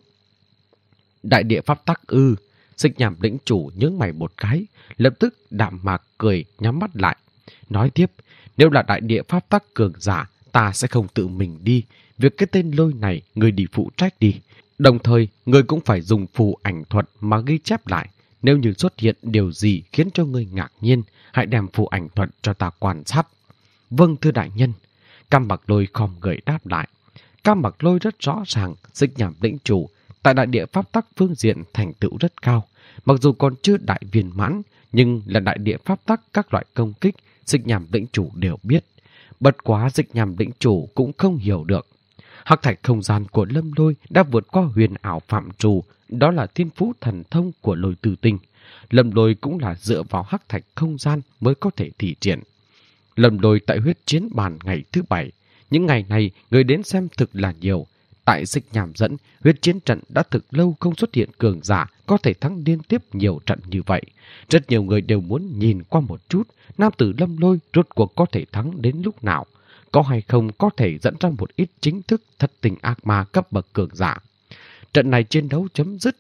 Đại địa pháp tắc ư? Xích Nham lĩnh chủ nhướng mày một cái, lập tức đạm mạc cười nhắm mắt lại. Nói tiếp, nếu là đại địa pháp tắc cường giả, ta sẽ không tự mình đi. Việc cái tên Lôi này, người đi phụ trách đi. Đồng thời, người cũng phải dùng phù ảnh thuật mà ghi chép lại. Nếu như xuất hiện điều gì khiến cho người ngạc nhiên, hãy đem phù ảnh thuật cho ta quan sát. Vâng thưa đại nhân. Cam Bạc Lôi khom người đáp lại. Cam Bạc Lôi rất rõ ràng, Xích Nham lĩnh chủ tại đại địa pháp tắc phương diện thành tựu rất cao. Mặc dù còn chưa đại viên mãn, nhưng là đại địa pháp tắc các loại công kích, Xích Nham lĩnh chủ đều biết. Bất quá Xích Nham lĩnh chủ cũng không hiểu được. Hắc thạch không gian của Lâm Lôi đã vượt qua huyền ảo phạm trù, đó là thiên phú thần thông của Lôi Tử Tinh. Lâm Lôi cũng là dựa vào hắc thạch không gian mới có thể thi triển. Lâm Lôi tại huyết chiến bàn ngày thứ bảy. Những ngày này người đến xem thực là nhiều. Tại Xích Nham dẫn, huyết chiến trận đã thực lâu không xuất hiện cường giả có thể thắng liên tiếp nhiều trận như vậy. Rất nhiều người đều muốn nhìn qua một chút nam tử Lâm Lôi rốt cuộc có thể thắng đến lúc nào. Có hay không có thể dẫn ra một ít chính thức thất tình ác ma cấp bậc cường giả. trận này chiến đấu chấm dứt.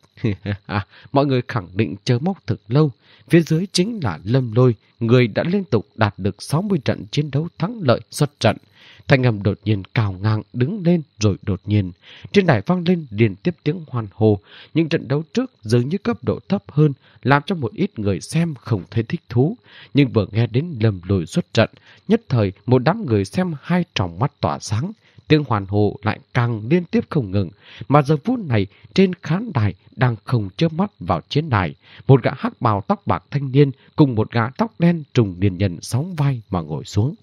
Mọi người khẳng định chờ mong thực lâu. Phía dưới chính là Lâm Lôi, người đã liên tục đạt được sáu mươi trận chiến đấu thắng lợi xuất trận. Thanh âm đột nhiên cào ngang đứng lên rồi đột nhiên. Trên đài vang lên liên tiếp tiếng hoan hô. Những trận đấu trước dường như cấp độ thấp hơn, làm cho một ít người xem không thấy thích thú. Nhưng vừa nghe đến Lâm Lôi xuất trận, nhất thời một đám người xem hai tròng mắt tỏa sáng. Tiếng hoan hô lại càng liên tiếp không ngừng, mà giờ phút này trên khán đài đang không chớp mắt vào chiến đài. Một gã hắc bào tóc bạc thanh niên cùng một gã tóc đen trùng niên nhân sóng vai mà ngồi xuống.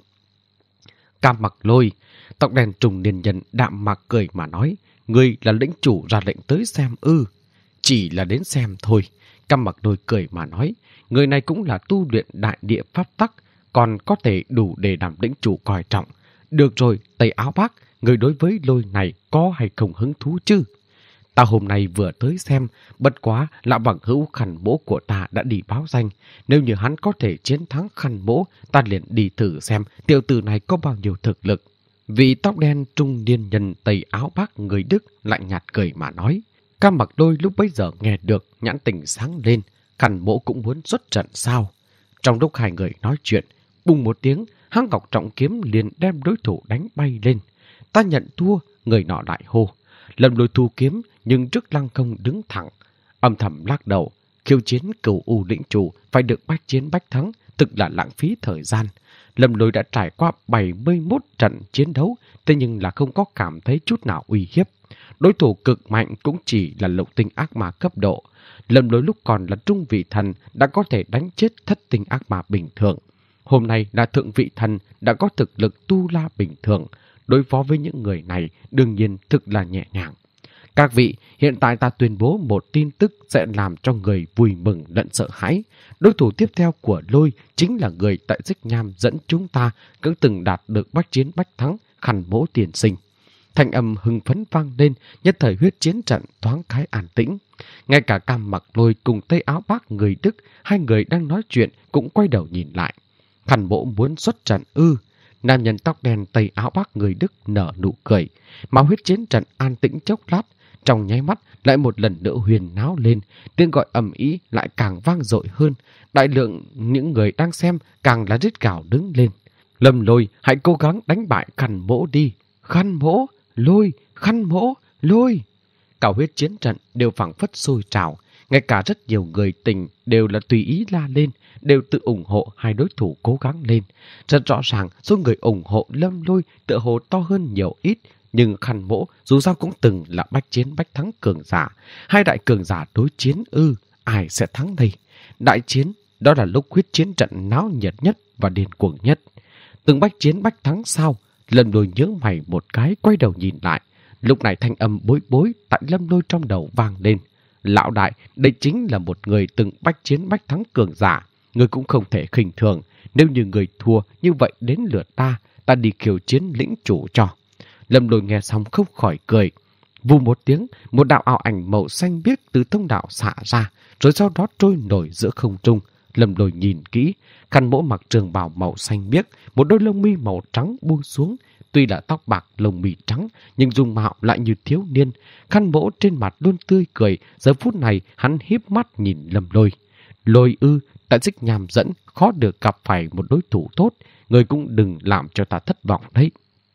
Cam Mặc Lôi, tóc đen trùng niên nhân đạm mạc cười mà nói, ngươi là lĩnh chủ ra lệnh tới xem ư? Chỉ là đến xem thôi. Cam Mặc Lôi cười mà nói, người này cũng là tu luyện đại địa pháp tắc, còn có thể đủ để làm lĩnh chủ coi trọng. Được rồi, Tây Áo Bác, người đối với Lôi này có hay không hứng thú chứ? Ta hôm nay vừa tới xem, bất quá lão bằng hữu Khăn Mỗ của ta đã đi báo danh. Nếu như hắn có thể chiến thắng Khăn Mỗ, ta liền đi thử xem tiểu tử này có bao nhiêu thực lực. Vị tóc đen trung niên nhân Tây Áo Bác người Đức lạnh nhạt cười mà nói. Cam Mặc Lôi lúc bấy giờ nghe được, nhãn tình sáng lên. Khăn Mỗ cũng muốn xuất trận sao? Trong lúc hai người nói chuyện, bùng một tiếng, Hắc Ngọc trọng kiếm liền đem đối thủ đánh bay lên. Ta nhận thua, người nọ lại hô. Lâm Lôi thu kiếm, nhưng trước lăng không đứng thẳng, âm thầm lắc đầu. Khiêu chiến cửu u lĩnh chủ phải được bách chiến bách thắng, thực là lãng phí thời gian. Lâm Lôi đã trải qua bảy mươi mốt trận chiến đấu, thế nhưng là không có cảm thấy chút nào uy hiếp. Đối thủ cực mạnh cũng chỉ là lục tinh ác ma cấp độ. Lâm Lôi lúc còn là trung vị thần đã có thể đánh chết thất tinh ác ma bình thường. Hôm nay là thượng vị thần đã có thực lực tu la bình thường. Đối phó với những người này đương nhiên thực là nhẹ nhàng. Các vị, hiện tại ta tuyên bố một tin tức sẽ làm cho người vui mừng lẫn sợ hãi. Đối thủ tiếp theo của Lôi chính là người tại Dích Nham dẫn chúng ta cũng từng đạt được bách chiến bách thắng, Khăn Mỗ tiền sinh. Thanh âm hưng phấn vang lên, nhất thời huyết chiến trận thoáng khái an tĩnh. Ngay cả Cam Mặc Lôi cùng Tây Áo Bác người Đức, hai người đang nói chuyện cũng quay đầu nhìn lại. Khăn Mỗ muốn xuất trận ư? Nam nhân tóc đen Tây Áo Bác người Đức nở nụ cười, mà huyết chiến trận an tĩnh chốc lát, trong nháy mắt lại một lần nữa huyền náo lên, tiếng gọi ầm ĩ lại càng vang dội hơn, đại lượng những người đang xem càng là rít gào đứng lên. Lâm Lôi, hãy cố gắng đánh bại Khăn Mỗ đi. Khăn Mỗ, Lôi, Khăn Mỗ, Lôi. Cả huyết chiến trận đều phảng phất sôi trào, ngay cả rất nhiều người tình đều là tùy ý la lên, đều tự ủng hộ hai đối thủ cố gắng lên. Rất rõ ràng số người ủng hộ Lâm Lôi tựa hồ to hơn nhiều ít, nhưng Khăn Mỗ dù sao cũng từng là bách chiến bách thắng cường giả. Hai đại cường giả đối chiến ư, ai sẽ thắng đây? Đại chiến, đó là lúc huyết chiến trận náo nhiệt nhất và điên cuồng nhất. Từng bách chiến bách thắng sao? Lâm Lôi nhớ mày một cái quay đầu nhìn lại. Lúc này thanh âm bối bối tại Lâm Lôi trong đầu vang lên. Lão đại, đây chính là một người từng bách chiến bách thắng cường giả. Người cũng không thể khinh thường. Nếu như người thua như vậy đến lượt ta, ta đi khiêu chiến lĩnh chủ cho. Lâm Lôi nghe xong không khỏi cười. Vù một tiếng, một đạo ảo ảnh màu xanh biếc từ thông đạo xạ ra, rồi sau đó trôi nổi giữa không trung. Lâm Lôi nhìn kỹ, Khăn Mỗ mặc trường bào màu xanh biếc, một đôi lông mi màu trắng buông xuống. Tuy là tóc bạc lông mi trắng, nhưng dung mạo lại như thiếu niên. Khăn Mỗ trên mặt luôn tươi cười, giờ phút này hắn híp mắt nhìn Lâm Lôi. Lôi ư, tại Dích Nham dẫn, khó được gặp phải một đối thủ tốt, người cũng đừng làm cho ta thất vọng đấy.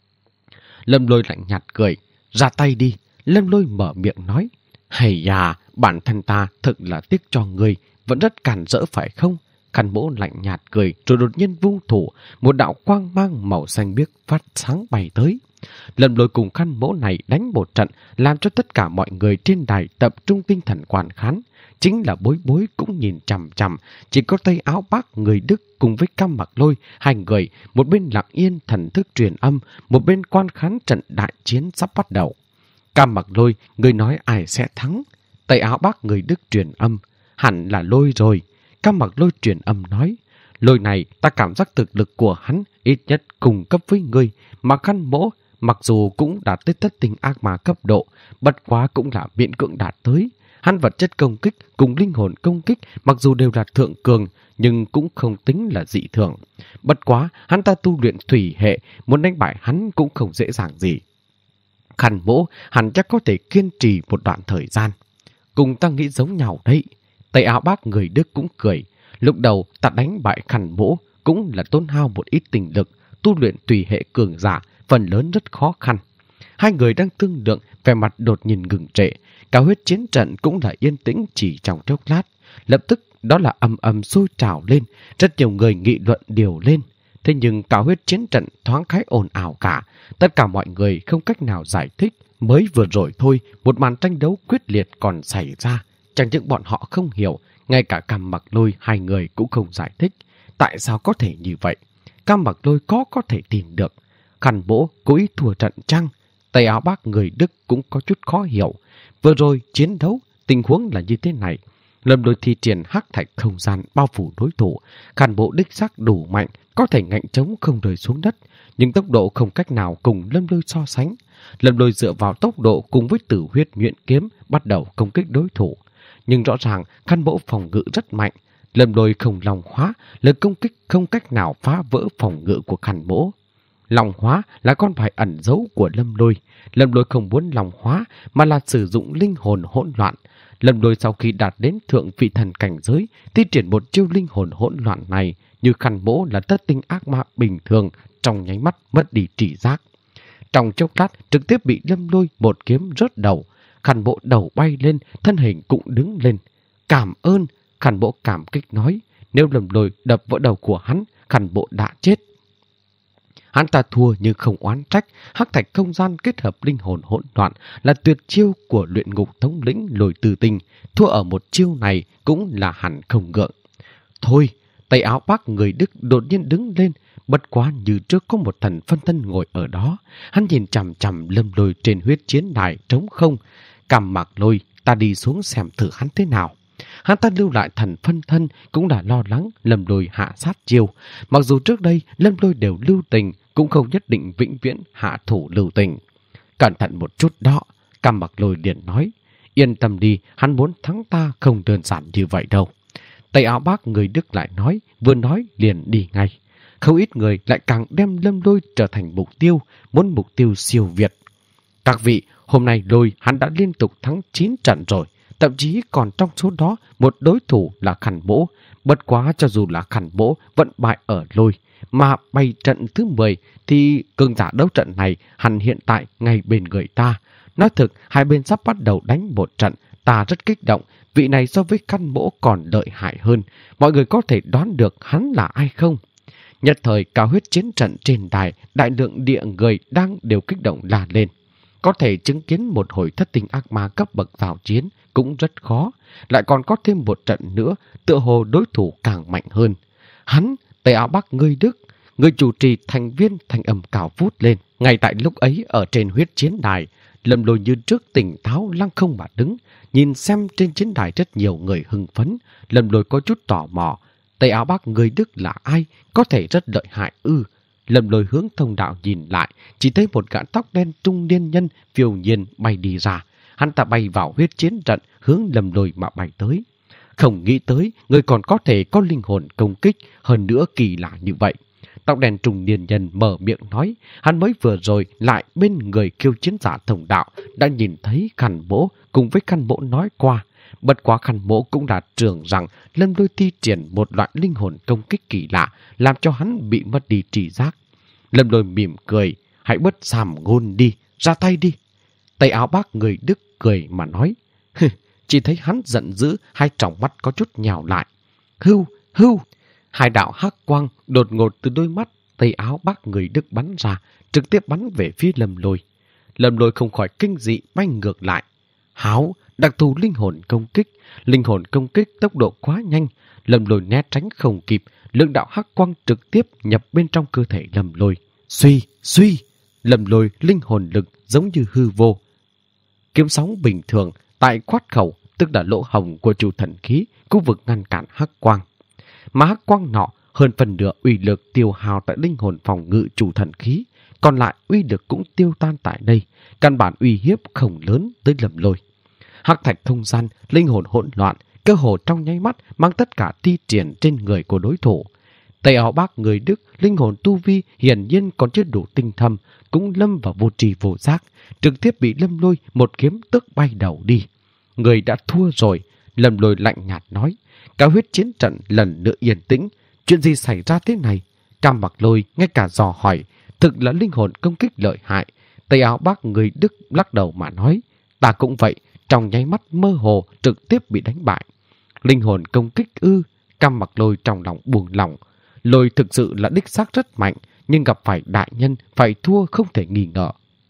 Lâm Lôi lạnh nhạt cười, ra tay đi. Lâm Lôi mở miệng nói, hay à, bản thân ta thật là tiếc cho người, vẫn rất cản rỡ phải không? Khăn Mỗ lạnh nhạt cười, rồi đột nhiên vung thủ, một đạo quang mang màu xanh biếc phát sáng bay tới. Lâm Lôi cùng Khăn Mỗ này đánh một trận, làm cho tất cả mọi người trên đài tập trung tinh thần quan khán. Chính là Bối Bối cũng nhìn chằm chằm, chỉ có Tây Áo Bác người Đức cùng với Cam Mặc Lôi, hai người, một bên lặng yên thần thức truyền âm, một bên quan khán trận đại chiến sắp bắt đầu. Cam Mặc Lôi, người nói ai sẽ thắng? Tây Áo Bác người Đức truyền âm, hẳn là Lôi rồi. Cam Mặc Lôi truyền âm nói, Lôi này ta cảm giác thực lực của hắn ít nhất cùng cấp với ngươi, mà Khăn Mỗ mặc dù cũng đạt tới thất tinh ác ma cấp độ, bất quá cũng là miễn cưỡng đạt tới. Hắn vật chất công kích cùng linh hồn công kích mặc dù đều là thượng cường, nhưng cũng không tính là dị thường. Bất quá, hắn ta tu luyện thủy hệ, muốn đánh bại hắn cũng không dễ dàng gì. Khăn Mỗ hẳn chắc có thể kiên trì một đoạn thời gian. Cùng ta nghĩ giống nhau đấy. Tây áo bác người Đức cũng cười. Lúc đầu ta đánh bại Khăn Mỗ cũng là tốn hao một ít tình lực, tu luyện tùy hệ cường giả, phần lớn rất khó khăn. Hai người đang thương lượng, vẻ mặt đột nhiên ngừng trệ. Cả huyết chiến trận cũng là yên tĩnh chỉ trong chốc lát. Lập tức đó là ầm ầm sôi trào lên, rất nhiều người nghị luận điều lên. Thế nhưng cả huyết chiến trận thoáng cái ồn ào cả. Tất cả mọi người không cách nào giải thích. Mới vừa rồi thôi, một màn tranh đấu quyết liệt còn xảy ra. Chẳng những bọn họ không hiểu, ngay cả Cam Mặc Lôi hai người cũng không giải thích. Tại sao có thể như vậy? Cam Mặc Lôi có có thể tin được. Khăn Mỗ cố ý thua trận chăng? Tây áo bác người Đức cũng có chút khó hiểu. Vừa rồi chiến đấu, tình huống là như thế này. Lâm Lôi thi triển hắc thạch không gian bao phủ đối thủ. Khăn Mỗ đích xác đủ mạnh, có thể ngạnh chống không rơi xuống đất. Nhưng tốc độ không cách nào cùng Lâm Lôi so sánh. Lâm Lôi dựa vào tốc độ cùng với tử huyết nhuyễn kiếm bắt đầu công kích đối thủ. Nhưng rõ ràng Khăn Mỗ phòng ngự rất mạnh. Lâm Lôi không lòng hóa, lực công kích không cách nào phá vỡ phòng ngự của Khăn Mỗ. Lòng hóa là con bài ẩn giấu của Lâm Lôi. Lâm Lôi không muốn lòng hóa mà là sử dụng linh hồn hỗn loạn. Lâm Lôi sau khi đạt đến thượng vị thần cảnh giới, thi triển một chiêu linh hồn hỗn loạn này như Khăn Mỗ là tất tinh ác ma bình thường, trong nháy mắt mất đi trí giác. Trong chốc lát trực tiếp bị Lâm Lôi một kiếm rớt đầu. Khăn Mỗ đầu bay lên, thân hình cũng đứng lên. Cảm ơn, Khăn Mỗ cảm kích nói. Nếu Lâm Lôi đập vỡ đầu của hắn, Khăn Mỗ đã chết. Hắn ta thua nhưng không oán trách. Hắc thạch không gian kết hợp linh hồn hỗn loạn là tuyệt chiêu của luyện ngục thống lĩnh Lôi Tư Tinh. Thua ở một chiêu này cũng là hẳn không ngượng. Thôi, Tây áo bác người Đức đột nhiên đứng lên. Bất quá như trước có một thần phân thân ngồi ở đó. Hắn nhìn chằm chằm Lâm Lôi trên huyết chiến đài trống không. Cam Mặc Lôi, ta đi xuống xem thử hắn thế nào. Hắn ta lưu lại thần phân thân cũng đã lo lắng Lâm Lôi hạ sát chiêu. Mặc dù trước đây Lâm Lôi đều lưu tình, cũng không nhất định vĩnh viễn hạ thủ lưu tình. Cẩn thận một chút đó, Cam Mặc Lôi liền nói. Yên tâm đi, hắn muốn thắng ta không đơn giản như vậy đâu. Tây áo bác người Đức lại nói, vừa nói liền đi ngay. Không ít người lại càng đem Lâm Lôi trở thành mục tiêu, muốn mục tiêu siêu việt. Các vị, hôm nay Lôi hắn đã liên tục thắng chín trận rồi. Thậm chí còn trong số đó một đối thủ là Khăn Mỗ. Bất quá cho dù là Khăn Mỗ vẫn bại ở Lôi. Mà bày trận thứ mười thì cường giả đấu trận này hẳn hiện tại ngay bên người ta. Nói thực, hai bên sắp bắt đầu đánh một trận. Ta rất kích động. Vị này so với Khăn Mỗ còn lợi hại hơn. Mọi người có thể đoán được hắn là ai không? Nhất thời cao huyết chiến trận trên đài, đại lượng địa người đang đều kích động la lên. Có thể chứng kiến một hồi thất tình ác ma cấp bậc vào chiến cũng rất khó. Lại còn có thêm một trận nữa, tựa hồ đối thủ càng mạnh hơn. Hắn, Tây áo bác người Đức, người chủ trì thành viên thanh âm cao vút lên. Ngay tại lúc ấy ở trên huyết chiến đài, Lâm Lôi như trước tỉnh táo lăng không mà đứng. Nhìn xem trên chiến đài rất nhiều người hưng phấn. Lâm Lôi có chút tò mò. Tây áo bác người Đức là ai? Có thể rất lợi hại ư? Lâm Lôi hướng thông đạo nhìn lại, chỉ thấy một gã tóc đen trung niên nhân phiêu nhiên bay đi ra. Hắn ta bay vào huyết chiến trận, hướng Lâm Lôi mà bay tới. Không nghĩ tới, người còn có thể có linh hồn công kích, hơn nữa kỳ lạ như vậy. Tóc đen trung niên nhân mở miệng nói, hắn mới vừa rồi lại bên người kêu chiến giả thông đạo, đã nhìn thấy Khăn Mỗ cùng với Khăn Mỗ nói qua. Bất quá Khăn Mỗ cũng đã tưởng rằng Lâm Lôi thi triển một loại linh hồn công kích kỳ lạ, làm cho hắn bị mất đi trí giác. Lâm Lôi mỉm cười, hãy bớt sàm ngôn đi, ra tay đi. Tây áo bác người Đức cười mà nói. Chỉ thấy hắn giận dữ, hai tròng mắt có chút nhào lại. Hưu, hưu. Hai đạo hắc quang đột ngột từ đôi mắt Tây áo bác người Đức bắn ra, trực tiếp bắn về phía Lâm Lôi. Lâm Lôi không khỏi kinh dị bay ngược lại. Háo, đặc thù linh hồn công kích. Linh hồn công kích tốc độ quá nhanh. Lâm Lôi né tránh không kịp. Lượng đạo hắc quang trực tiếp nhập bên trong cơ thể Lâm Lôi. Suy, suy. Lâm Lôi linh hồn lực giống như hư vô. Kiếm sóng bình thường tại khoát khẩu, tức là lỗ hồng của chủ thần khí, khu vực ngăn cản hắc quang. Mà hắc quang nọ hơn phần nửa uy lực tiêu hao tại linh hồn phòng ngự chủ thần khí, còn lại uy lực cũng tiêu tan tại đây, căn bản uy hiếp không lớn tới Lâm Lôi. Hắc thạch không gian, linh hồn hỗn loạn, cơ hồ trong nháy mắt mang tất cả thi triển trên người của đối thủ. Tây áo bác người Đức, linh hồn tu vi hiển nhiên còn chưa đủ tinh thâm, cũng lâm vào vô tri vô giác, trực tiếp bị Lâm Lôi một kiếm tước bay đầu đi. Người đã thua rồi, Lâm Lôi lạnh nhạt nói. Cả huyết chiến trận lần nữa yên tĩnh. Chuyện gì xảy ra thế này? Cam Mặc Lôi ngay cả dò hỏi, thực là linh hồn công kích lợi hại. Tây áo bác người Đức lắc đầu mà nói, ta cũng vậy, trong nháy mắt mơ hồ trực tiếp bị đánh bại. Linh hồn công kích ư? Cam Mặc Lôi trong lòng buồn lòng. Lôi thực sự là đích xác rất mạnh, nhưng gặp phải đại nhân phải thua không thể nghi ngờ.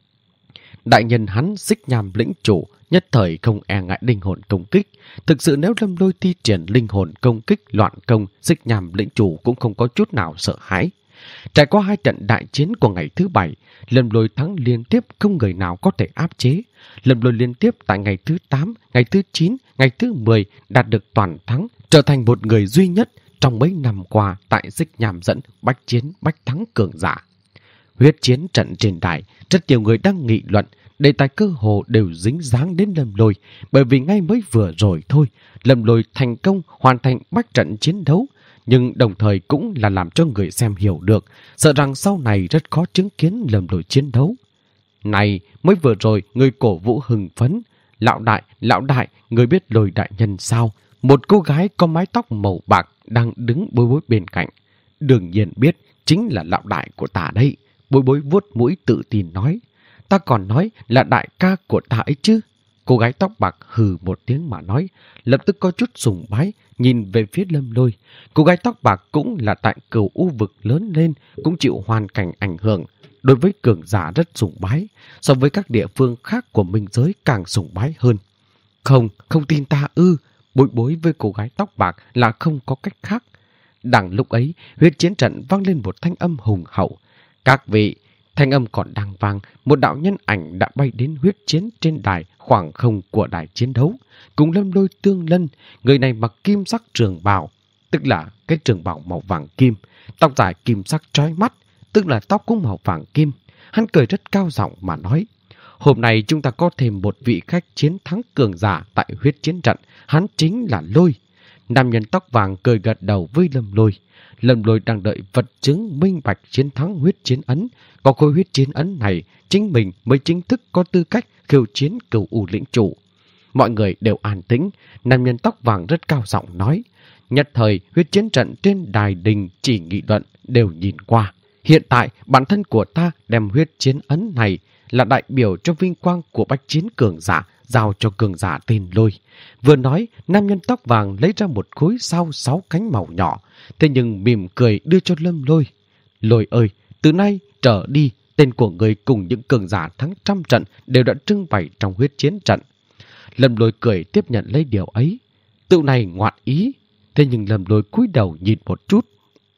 Đại nhân hắn Xích Nham lĩnh chủ, nhất thời không e ngại linh hồn công kích. Thực sự nếu Lâm Lôi thi triển linh hồn công kích loạn công, Xích Nham lĩnh chủ cũng không có chút nào sợ hãi. Trải qua hai trận đại chiến của ngày thứ bảy, Lâm Lôi thắng liên tiếp không người nào có thể áp chế. Lâm Lôi liên tiếp tại ngày thứ tám, ngày thứ chín, ngày thứ mười đạt được toàn thắng, trở thành một người duy nhất trong mấy năm qua tại Xích Nham dẫn bách chiến bách thắng cường giả. Huyết chiến trận trên đài, rất nhiều người đang nghị luận, đề tài cơ hồ đều dính dáng đến Lâm Lôi, bởi vì ngay mới vừa rồi thôi, Lâm Lôi thành công hoàn thành bách trận chiến đấu, nhưng đồng thời cũng là làm cho người xem hiểu được, sợ rằng sau này rất khó chứng kiến Lâm Lôi chiến đấu. Này, mới vừa rồi người cổ vũ hưng phấn, lão đại, lão đại, người biết Lôi đại nhân sao? Một cô gái có mái tóc màu bạc đang đứng bối bối bên cạnh. Đương nhiên biết, chính là lão đại của ta đây. Bối bối vuốt mũi tự tin nói. Ta còn nói là đại ca của ta ấy chứ. Cô gái tóc bạc hừ một tiếng mà nói, lập tức có chút sùng bái, nhìn về phía Lâm Lôi. Cô gái tóc bạc cũng là tại Cửu U vực lớn lên, cũng chịu hoàn cảnh ảnh hưởng. Đối với cường giả rất sùng bái, so với các địa phương khác của minh giới càng sùng bái hơn. Không, không tin ta ư. Bối bối với cô gái tóc bạc là không có cách khác. Đằng lúc ấy, huyết chiến trận vang lên một thanh âm hùng hậu. Các vị, thanh âm còn đang vang, một đạo nhân ảnh đã bay đến huyết chiến trên đài khoảng không của đài chiến đấu. Cùng Lâm Lôi tương lân, người này mặc kim sắc trường bào, tức là cái trường bào màu vàng kim, tóc dài kim sắc trói mắt, tức là tóc cũng màu vàng kim. Hắn cười rất cao giọng mà nói, hôm nay chúng ta có thêm một vị khách chiến thắng cường giả tại huyết chiến trận, hắn chính là Lôi. Nam nhân tóc vàng cười gật đầu với Lâm Lôi. Lâm Lôi đang đợi vật chứng minh bạch chiến thắng huyết chiến ấn. Có khối huyết chiến ấn này, chính mình mới chính thức có tư cách khiêu chiến Cửu U lĩnh chủ. Mọi người đều an tĩnh, nam nhân tóc vàng rất cao giọng nói. Nhất thời, huyết chiến trận trên đài đình chỉ nghị luận đều nhìn qua. Hiện tại, bản thân của ta đem huyết chiến ấn này là đại biểu cho vinh quang của bách chiến cường giả, giao cho cường giả tên Lôi. Vừa nói, nam nhân tóc vàng lấy ra một khối sao sáu cánh màu nhỏ, thế nhưng mỉm cười đưa cho Lâm Lôi. Lôi ơi, từ nay trở đi, tên của người cùng những cường giả thắng trăm trận đều đã trưng bày trong huyết chiến trận. Lâm Lôi cười tiếp nhận lấy điều ấy. Tự này ngoạn ý, thế nhưng Lâm Lôi cúi đầu nhìn một chút.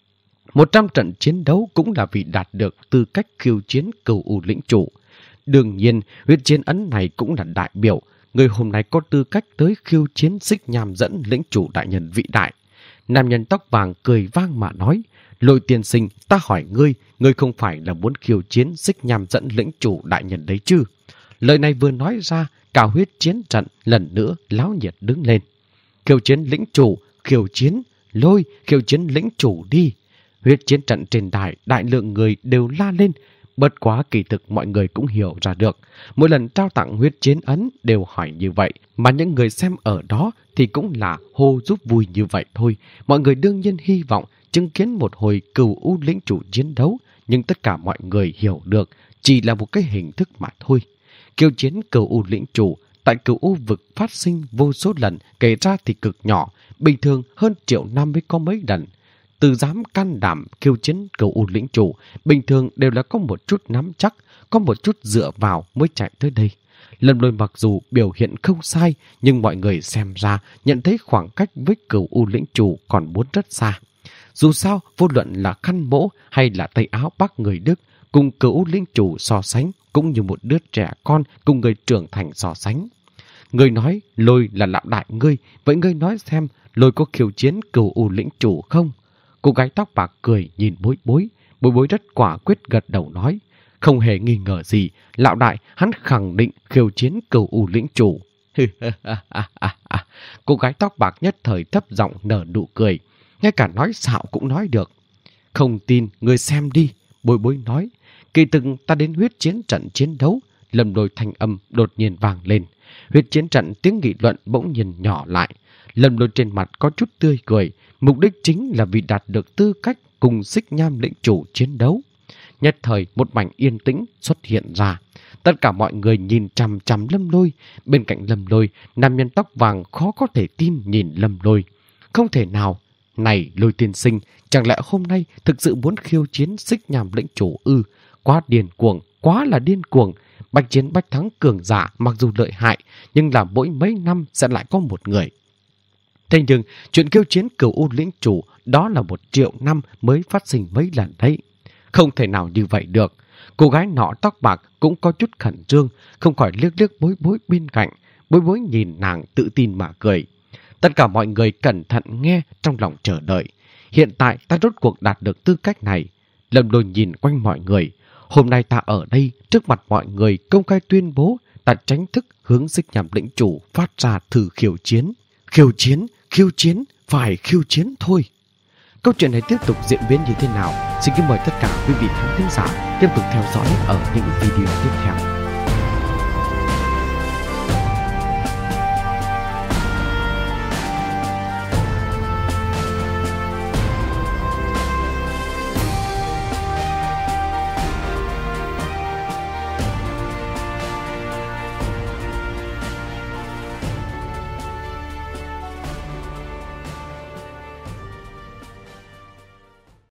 Một trăm trận chiến đấu cũng là vì đạt được tư cách khiêu chiến Cửu U lĩnh chủ. Đương nhiên, huyết chiến ấn này cũng là đại biểu, người hôm nay có tư cách tới khiêu chiến Xích Nham dẫn lĩnh chủ đại nhân vĩ đại. Nam nhân tóc vàng cười vang mà nói, Lôi tiên sinh, ta hỏi ngươi, ngươi không phải là muốn khiêu chiến Xích Nham dẫn lĩnh chủ đại nhân đấy chứ? Lời này vừa nói ra, cả huyết chiến trận lần nữa láo nhiệt đứng lên. Khiêu chiến lĩnh chủ, khiêu chiến, Lôi, khiêu chiến lĩnh chủ đi. Huyết chiến trận trên đài, đại lượng người đều la lên. Bất quá kỳ thực mọi người cũng hiểu ra được. Mỗi lần trao tặng huyết chiến ấn đều hỏi như vậy, mà những người xem ở đó thì cũng là hô giúp vui như vậy thôi. Mọi người đương nhiên hy vọng chứng kiến một hồi Cửu U lĩnh chủ chiến đấu, nhưng tất cả mọi người hiểu được chỉ là một cái hình thức mà thôi. Khiêu chiến Cửu U lĩnh chủ tại Cửu U vực phát sinh vô số lần, kể ra thì cực nhỏ, bình thường hơn triệu năm mới có mấy lần. Từ dám can đảm khiêu chiến Cửu U lĩnh chủ, bình thường đều là có một chút nắm chắc, có một chút dựa vào mới chạy tới đây. Lâm Lôi mặc dù biểu hiện không sai, nhưng mọi người xem ra nhận thấy khoảng cách với Cửu U lĩnh chủ còn muốn rất xa. Dù sao, vô luận là Khăn Mỗ hay là Tây Áo Bắc người Đức, cùng Cửu U lĩnh chủ so sánh cũng như một đứa trẻ con cùng người trưởng thành so sánh. Người nói Lôi là lão đại ngươi, vậy ngươi nói xem Lôi có khiêu chiến Cửu U lĩnh chủ không? Cô gái tóc bạc cười nhìn Bối Bối, Bối Bối rất quả quyết gật đầu nói, không hề nghi ngờ gì, lão đại hắn khẳng định khiêu chiến Cửu U lĩnh chủ. Cô gái tóc bạc nhất thời thấp giọng nở nụ cười, ngay cả nói xạo cũng nói được. Không tin, người xem đi, Bối Bối nói. Kỳ thực ta đến huyết chiến trận chiến đấu. Lâm Lôi thanh âm đột nhiên vang lên. Huyết chiến trận tiếng nghị luận bỗng nhiên nhỏ lại. Lâm Lôi trên mặt có chút tươi cười. Mục đích chính là vì đạt được tư cách cùng Xích Nham lĩnh chủ chiến đấu. Nhất thời một mảnh yên tĩnh xuất hiện ra. Tất cả mọi người nhìn chằm chằm Lâm Lôi. Bên cạnh Lâm Lôi, nam nhân tóc vàng khó có thể tin nhìn Lâm Lôi. Không thể nào. Này Lôi tiên sinh, chẳng lẽ hôm nay thực sự muốn khiêu chiến Xích Nham lĩnh chủ ư? Quá điên cuồng, quá là điên cuồng. Bạch chiến bạch thắng cường giả mặc dù lợi hại, nhưng là mỗi mấy năm sẽ lại có một người. Thế nhưng chuyện khiêu chiến Cửu U lĩnh chủ đó là một triệu năm mới phát sinh mấy lần đấy. Không thể nào như vậy được. Cô gái nọ tóc bạc cũng có chút khẩn trương, không khỏi liếc liếc Bối Bối bên cạnh. Bối Bối nhìn nàng tự tin mà cười. Tất cả mọi người cẩn thận nghe, trong lòng chờ đợi. Hiện tại ta rốt cuộc đạt được tư cách này. Lâm Lôi nhìn quanh mọi người. Hôm nay ta ở đây trước mặt mọi người công khai tuyên bố ta tránh thức hướng Xích Nham lĩnh chủ phát ra thử khiêu chiến. Khiêu chiến, khiêu chiến, phải khiêu chiến thôi. Câu chuyện này tiếp tục diễn biến như thế nào? Xin kính mời tất cả quý vị khán thính giả tiếp tục theo dõi ở những video tiếp theo.